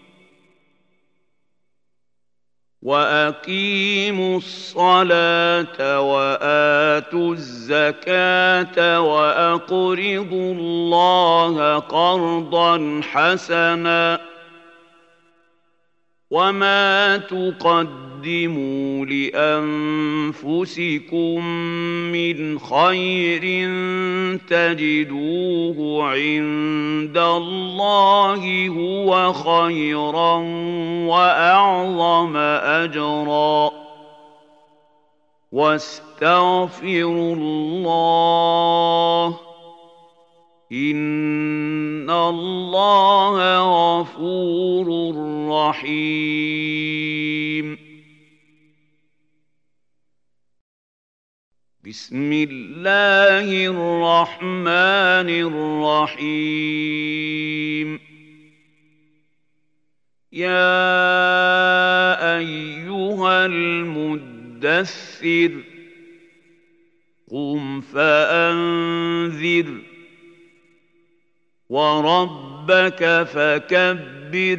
وأقيموا الصلاة وآتوا الزكاة وأقرضوا الله قرضا حسنا وما تقدموا لأنفسكم من خير تجدوه عند الله هو خيرا وأعظم أجرا واستغفروا الله إن الله غفور رحيم. بسم الله الرحمن الرحيم. يا أيها المدثر قم فأنذر وربك فكبر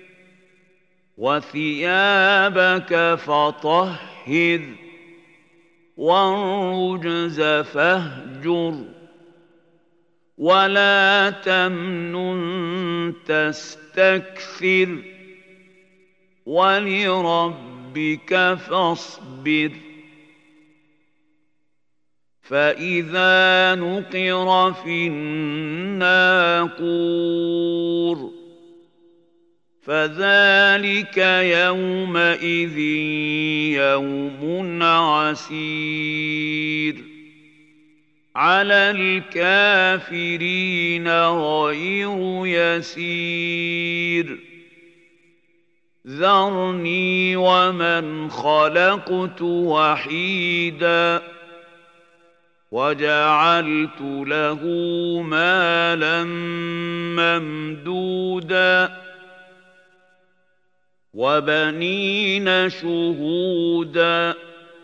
وثيابك فطهر والرجز فاهجر ولا تمنن تستكثر ولربك فاصبر. فإذا نقر في الناقور فذلك يومئذ يوم عسير على الكافرين غير يسير. ذرني ومن خلقت وحيدا وجعلت له مالا ممدودا وبنين شهودا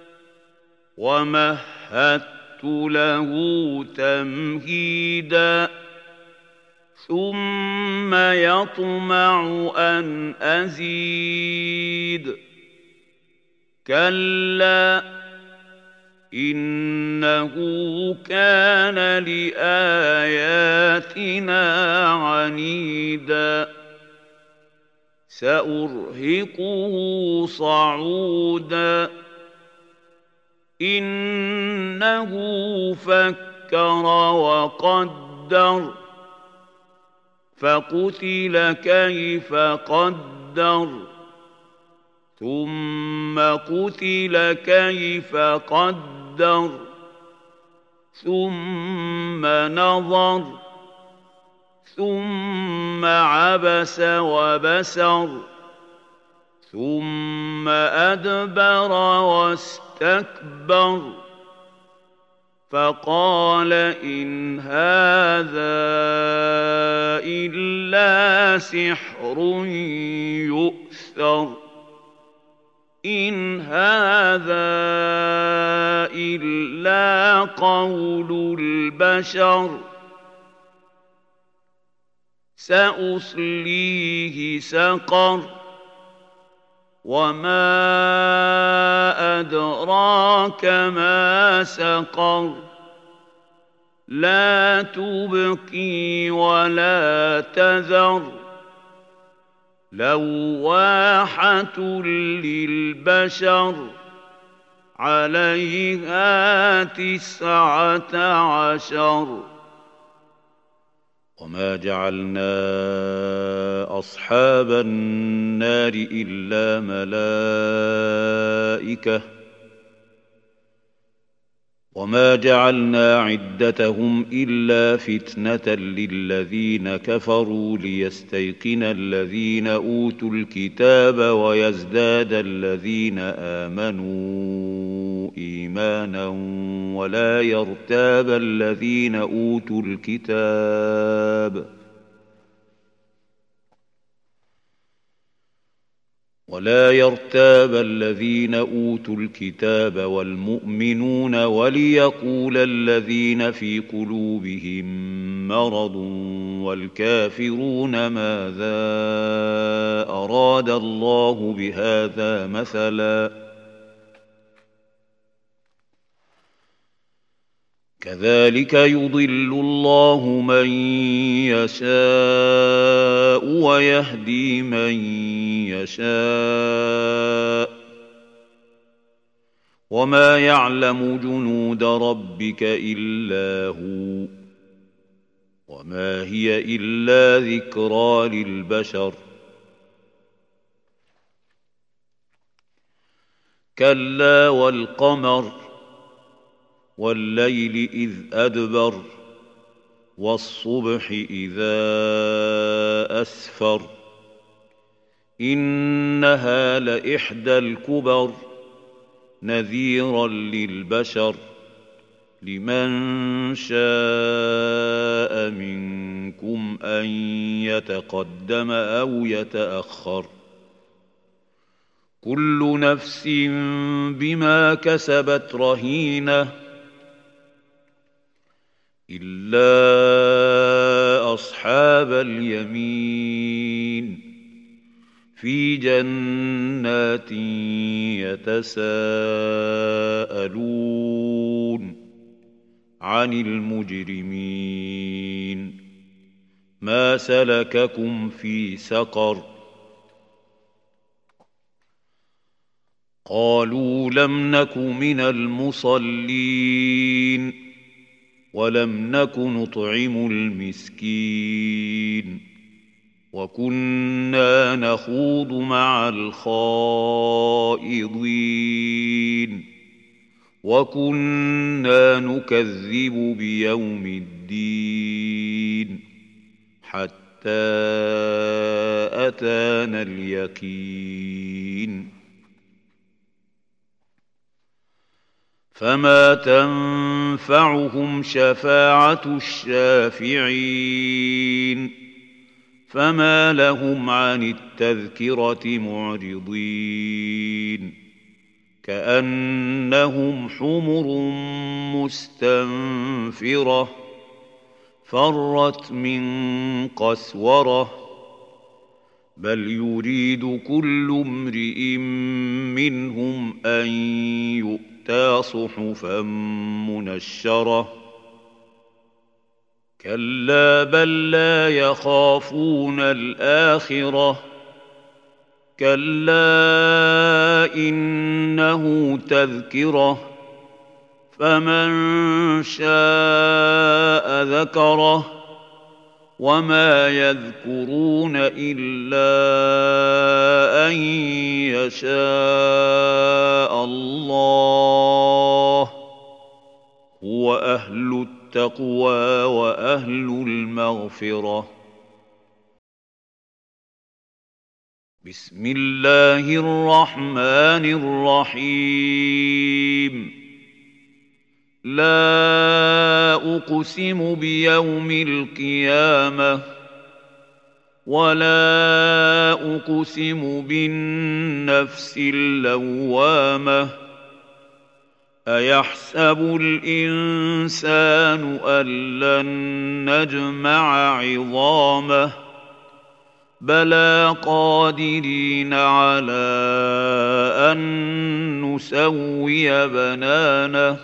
ومهدت له تمهيدا ثم يطمع أن أزيد كلا إنه كان لآياتنا عنيدا سأرهقه صعودا إنه فكر وقدر فقتل كيف قدر ثم قتل كيف قدر ثم نظر ثم عبس وبسر ثم أدبر واستكبر فقال إن هذا إلا سحر يؤثر إن هذا إلا قول البشر سأصليه سقر وما أدراك ما سقر لا تبقي ولا تذر لواحة للبشر عليها تسعة عشر. وما جعلنا أصحاب النار إلا ملائكة وما جعلنا عدتهم إلا فتنة للذين كفروا ليستيقن الذين أوتوا الكتاب ويزداد الذين آمنوا إيمانا ولا يرتاب الذين أوتوا الكتاب ولا يرتاب الذين أوتوا الكتاب والمؤمنون وليقول الذين في قلوبهم مرض والكافرون ماذا أراد الله بهذا مثلا كذلك يضل الله من يشاء ويهدي من يشاء وما يعلم جنود ربك إلا هو وما هي إلا ذكرى للبشر كلا والقمر والليل إذ أدبر والصبح إذا أسفر إنها لإحدى الكبر نذيرا للبشر لمن شاء منكم أن يتقدم أو يتأخر كل نفس بما كسبت رهينة إلا أصحاب اليمين في جنات يتساءلون عن المجرمين ما سلككم في سقر قالوا لم نك من المصلين ولم نك نطعم المسكين وكنا نخوض مع الخائضين وكنا نكذب بيوم الدين حتى أتانا اليقين فما تنفعهم شفاعة الشافعين فما لهم عن التذكرة معرضين كأنهم حمر مستنفرة فرت من قسورة بل يريد كل امرئ منهم أن يؤمن صحفا منشرة كلا بل لا يخافون الآخرة كلا إنه تذكرة فمن شاء ذكره وما يذكرون إلا أن يشاء الله هو أهل التقوى وأهل المغفرة بسم الله الرحمن الرحيم لا أقسم بيوم القيامة ولا أقسم بالنفس اللوامة أيحسب الإنسان أن لن نجمع عظامه بلى قادرين على أن نسوي بنانه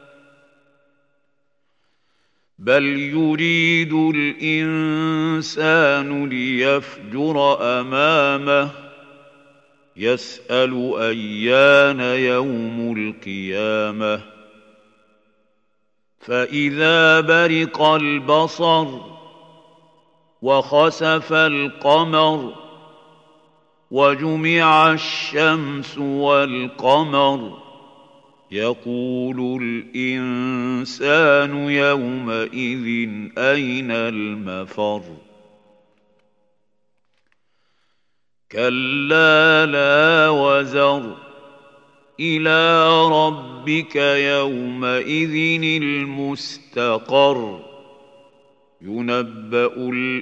بل يريد الإنسان ليفجر أمامه يسأل أيان يوم القيامة فإذا برق البصر وخسف القمر وجمع الشمس والقمر يقول الإنسان يومئذ أين المفر كلا لا وزر إلى ربك يومئذ المستقر ينبأ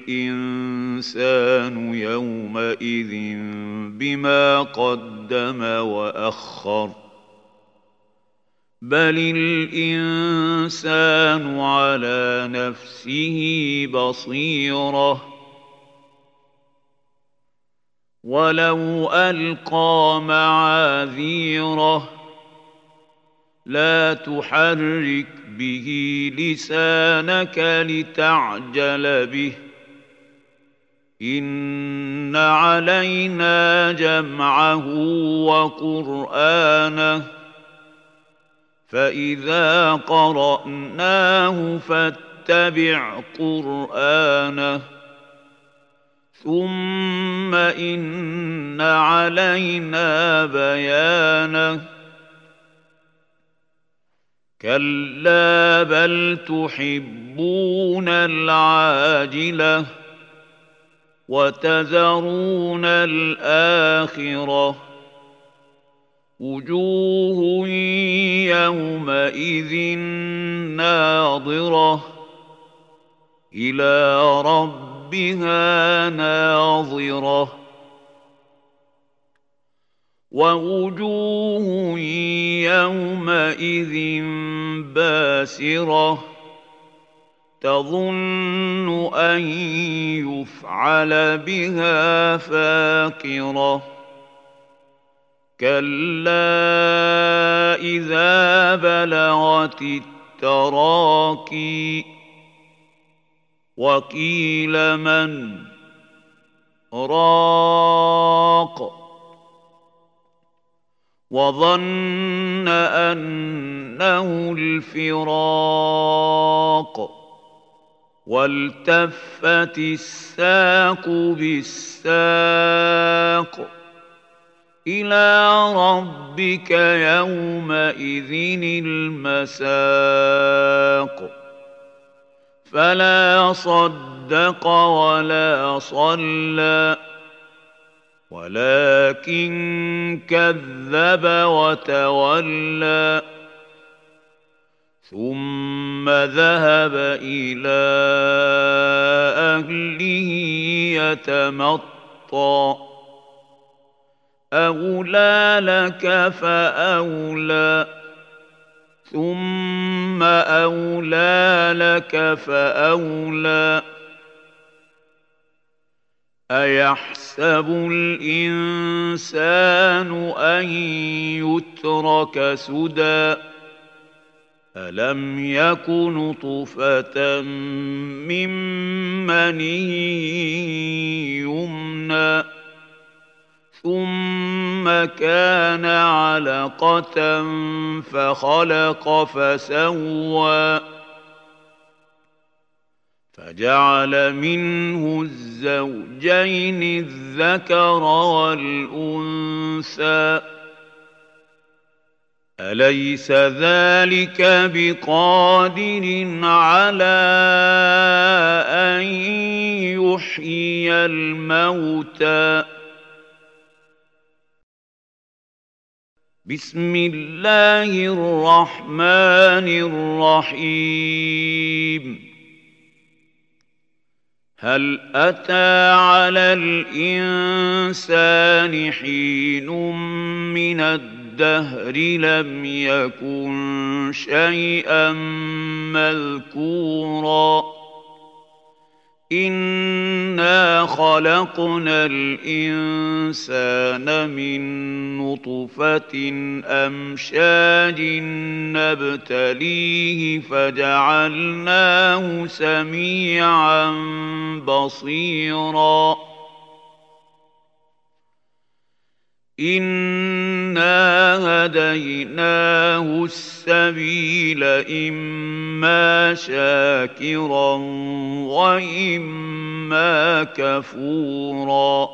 الإنسان يومئذ بما قدم وأخر بل الإنسان على نفسه بصيرة ولو ألقى معاذيره لا تحرك به لسانك لتعجل به إن إن علينا جمعه وقرآنه فإذا قرأناه فاتبع قرآنه ثم إن علينا بيانه كلا بل تحبون العاجلة وتذرون الآخرة وجوه يومئذ ناظرة إلى ربها ناظرة ووجوه يومئذ باسرة تظن أن يفعل بها فاقرة كلا إذا بلغت التراقي وقيل من راق وظن أنه الفراق والتفت الساق بالساق إلى ربك يومئذ المساق فلا صدق ولا صلى ولكن كذب وتولى ثم ذهب إلى أهله يتمطى أولى لك فأولى ثم أولى لك فأولى أيحسب الإنسان أن يترك سدى ألم يك نطفة من مني يمنى ثم كان علقة فخلق فسوى فجعل منه الزوجين الذكر والأنثى أليس ذلك بقادر على أن يحيي الموتى بسم الله الرحمن الرحيم هل أتى على الإنسان حين من الدهر لم يكن شيئا مذكورا إنا خلقنا الإنسان من نطفة أمشاج نبتليه فجعلناه سميعا بصيرا إنا هديناه السبيل إما شاكرا وإما كفورا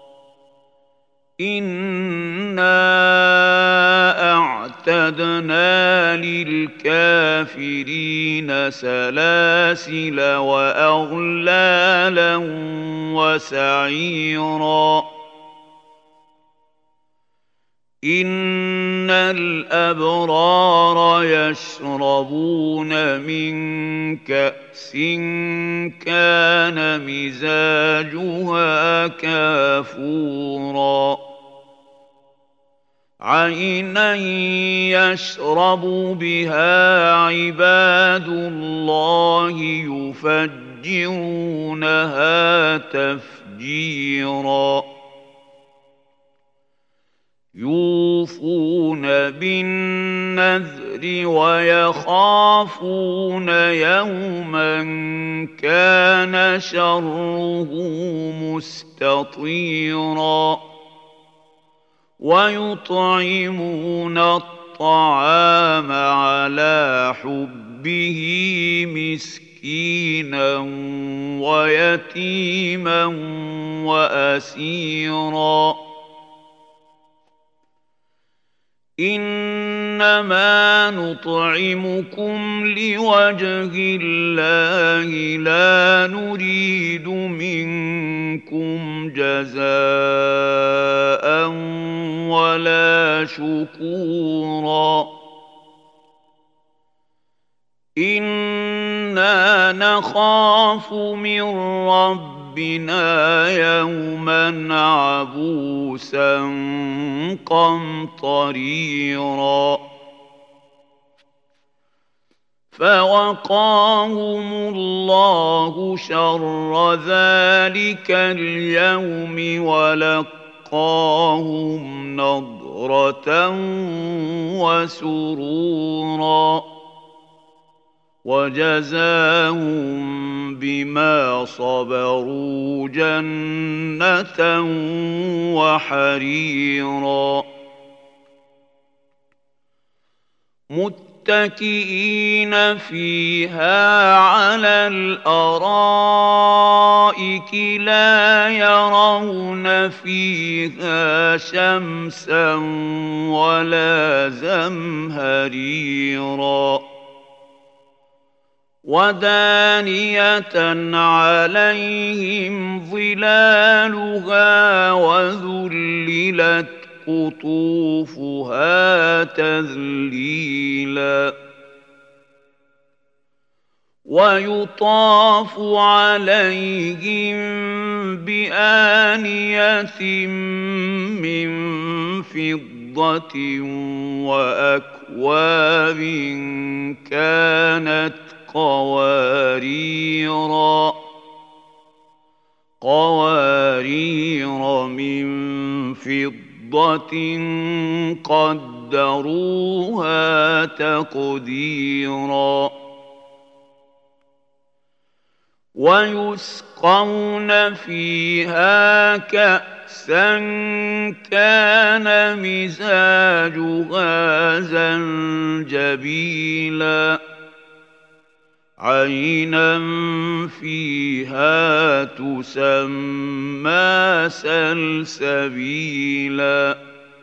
إنا أعتدنا للكافرين سلاسل وأغلالا وسعيرا إن الأبرار يشربون من كأس كان مزاجها كافورا عينا يشرب بها عباد الله يفجرونها تفجيرا يوفون بالنذر ويخافون يوما كان شره مستطيرا ويطعمون الطعام على حبه مسكينا ويتيما وأسيرا إنما نطعمكم لوجه الله لا نريد منكم جزاء ولا شكورا إنا نخاف من ربنا يوما عبوسا قمطريرا فوقاهم الله شر ذلك اليوم ولقاهم نضرة وسرورا وجزاهم بما صبروا جنة وحريرا متكئين فيها على الأرائك لا يرون فيها شمسا ولا زمهريرا ودانية عليهم ظلالها وذللت قطوفها تذليلا ويطاف عليهم بآنية من فضة وأكواب كانت قواريرا قوارير من فضة قدروها تقديرا ويسقون فيها كأسا كان مزاجها زنجبيلا عينا فيها تسمى سلسبيلا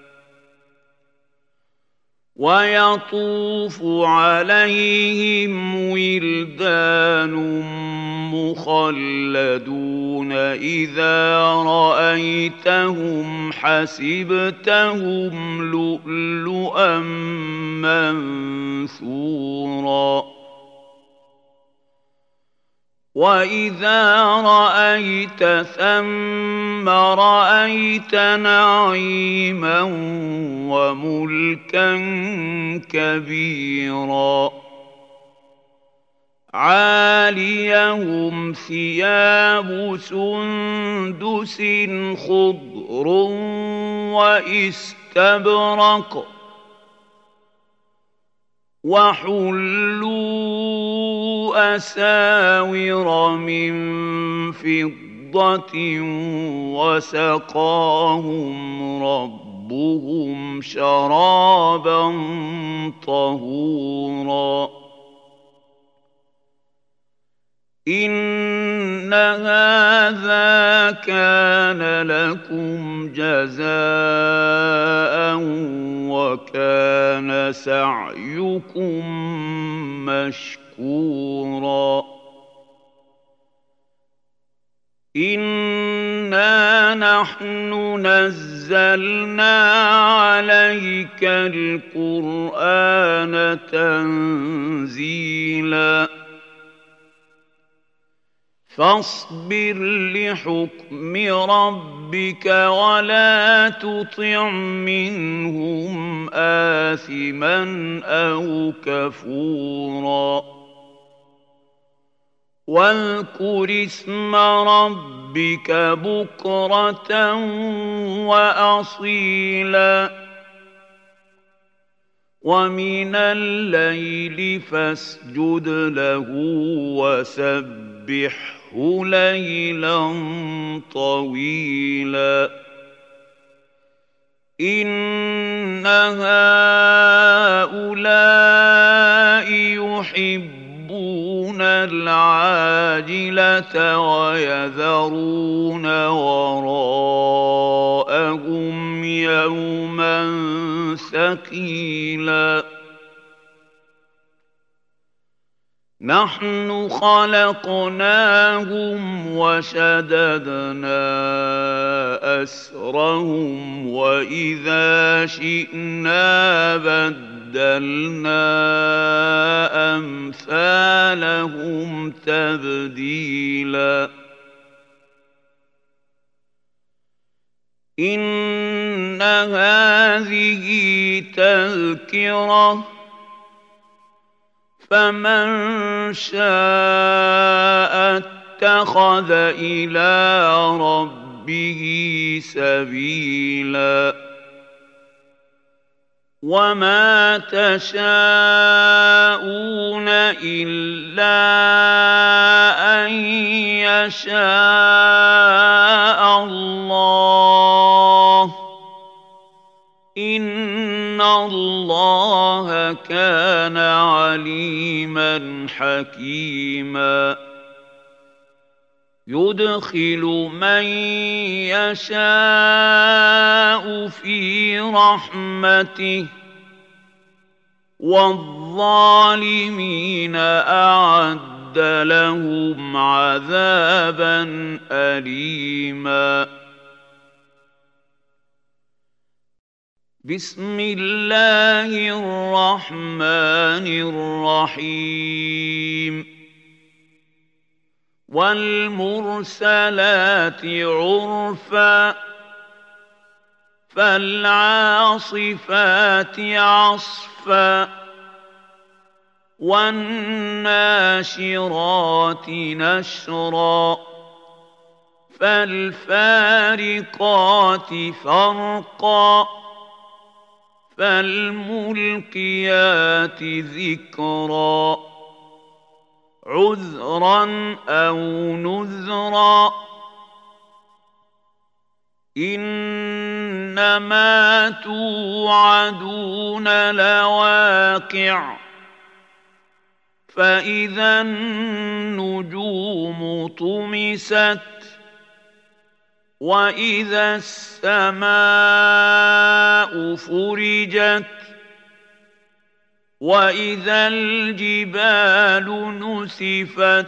ويطوف عليهم ولدان مخلدون إذا رأيتهم حسبتهم لؤلؤا منثورا وإذا رأيت ثم رأيت نعيما وملكا كبيرا عاليهم ثياب سندس خضر واستبرق وحلوا أساور من فضة وسقاهم ربهم شرابا طهورا إن هذا كان لكم جزاء وكان سعيكم مشكورا إنا نحن نزلنا عليك القرآن تنزيلا فاصبر لحكم ربك ولا تطع منهم آثما أو كفورا واذكر اسم ربك بكرة وأصيلا ومن الليل فاسجد له وسبحه ليلا طويلا إن هؤلاء يحبون العاجلة ويذرون وراءهم يوما ثقيلا نحن خلقناهم وشددنا أسرهم وإذا شئنا بدلنا أمثالهم تبديلا إن هذه تذكرة فمن شاء اتخذ إلى ربه سبيلا وما تشاءون إلا أن يشاء الله إن الله كان عليما حكيما يدخل من يشاء في رحمته والظالمين أعد لهم عذابا أليما بسم الله الرحمن الرحيم والمرسلات عرفا فالعاصفات عصفا والناشرات نشرا فالفارقات فرقا فالملقيات ذكرا عذرا أو نذرا إنما توعدون لواقع فإذا النجوم طمست وإذا السماء فرجت وإذا الجبال نسفت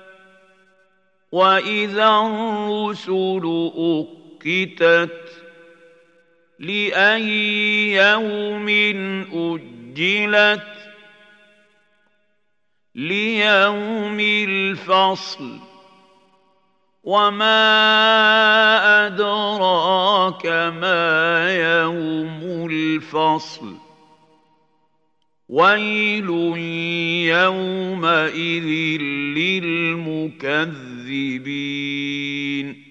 وإذا الرسل أقتت لأي يوم أجلت ليوم الفصل وما أدراك ما يوم الفصل ويل يومئذ للمكذبين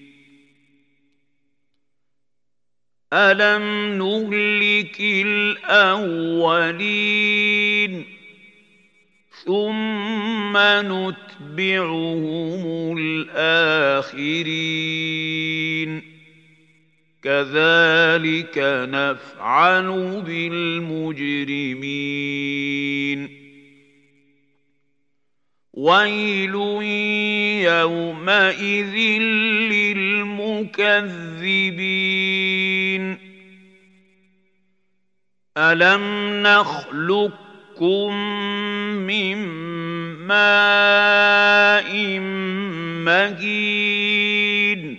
ألم نهلك الأولين ثم نتبعهم الآخرين كذلك نفعل بالمجرمين ويل يومئذ للمكذبين ألم نخلقكم من ماء مهين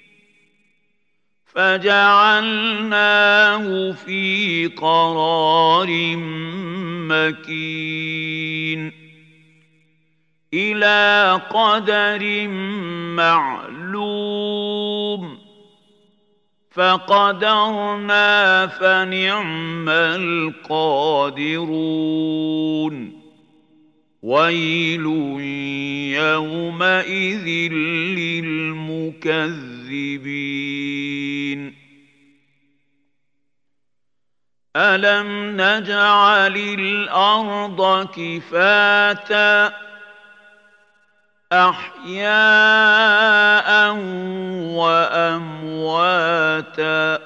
فجعلناه في قرار مكين إلى قدر معلوم فقدرنا فنعم القادرون ويل يومئذ للمكذبين أَلَمْ نَجْعَلِ الْأَرْضَ كِفَاتًا أَحْيَاءً وَأَمْوَاتًا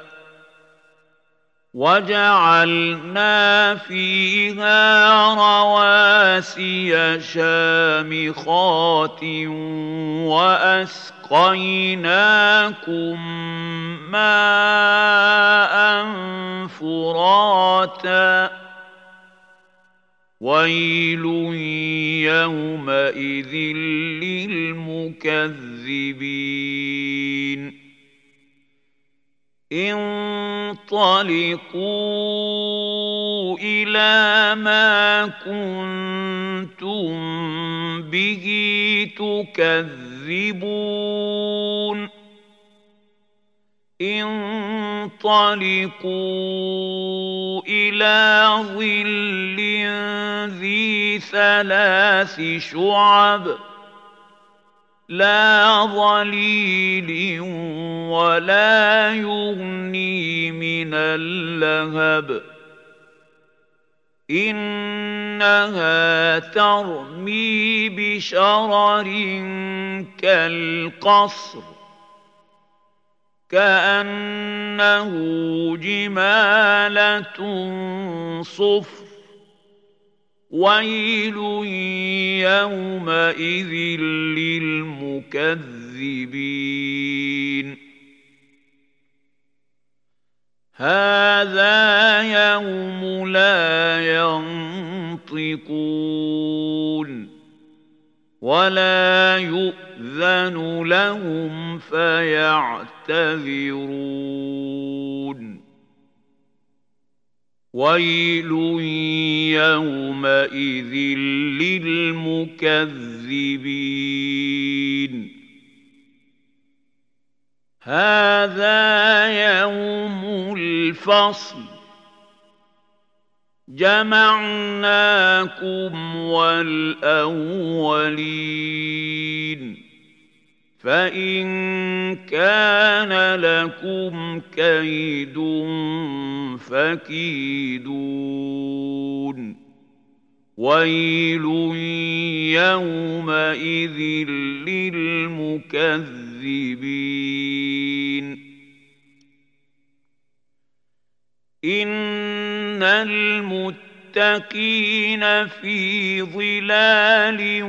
وَجَعَلْنَا فِيهَا رَوَاسِيَ شَامِخَاتٍ وَأَسْقَيْنَاكُم مَّاءً فُرَاتًا وَيْلٌ يَوْمَئِذٍ لِّلْمُكَذِّبِينَ انطَلِقُوا إِلَىٰ مَا كُنتُم بِهِ تُكَذِّبُونَ انطَلِقُوا إِلَىٰ ظِلٍّ ذِي ثَلَاثِ شُعَبٍ لَّا ظَلِيلٍ وَلَا يُغْنِي مِنَ اللَّهَبِ إِنَّهَا تَرْمِي بِشَرَرٍ كَالْقَصْرِ كَأَنَّهُ جِمَالَتٌ صُفْرٌ وَيْلٌ يَوْمَئِذٍ لِّلْمُكَذِّبِينَ هَٰذَا يَوْمُ لَا يَنطِقُونَ وَلَا يُؤْذَنُ لَهُمْ فَيَعْتَذِرُونَ وَيْلٌ يَوْمَئِذٍ لِّلْمُكَذِّبِينَ هَٰذَا يَوْمُ الْفَصْلِ جَمَعْنَاكُمْ وَالْأَوَّلِينَ فَإِن كَانَ لَكُمْ كَيْدٌ فَكِيدُونِ وَيْلٌ يَوْمَئِذٍ لِّلْمُكَذِّبِينَ إِنَّ الْمُتَّقِينَ فِي ظِلَالٍ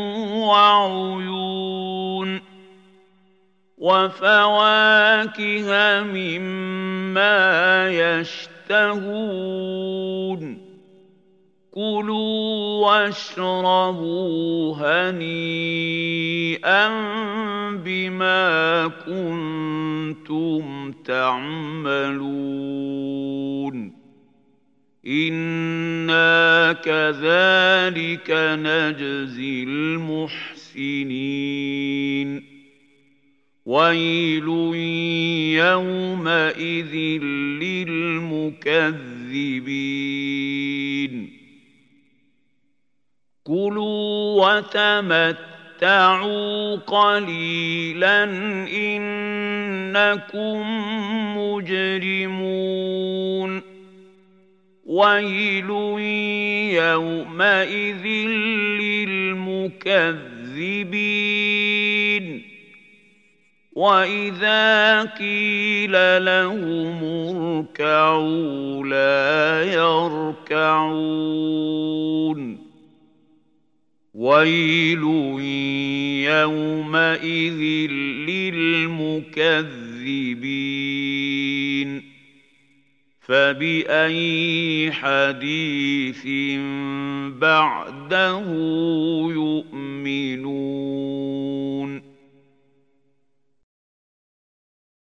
وَعُيُونٍ وَفَوَاكِهَ مِمَّا يَشْتَهُونَ كُلُوا وَاشْرَبُوا هَنِيئًا بِمَا كُنتُمْ تَعْمَلُونَ إِنَّا كَذَٰلِكَ نَجْزِي الْمُحْسِنِينَ وَيْلٌ يَوْمَئِذٍ لِّلْمُكَذِّبِينَ كُلُوا وَتَمَتَّعُوا قَلِيلًا إِنَّكُم مُّجْرِمُونَ وَيْلٌ يَوْمَئِذٍ لِّلْمُكَذِّبِينَ وَإِذَا قِيلَ لَهُمُ ارْكَعُوا لَا يَرْكَعُونَ وَيْلٌ يَوْمَئِذٍ لِّلْمُكَذِّبِينَ فَبِأَيِّ حَدِيثٍ بَعْدَهُ يُؤْمِنُونَ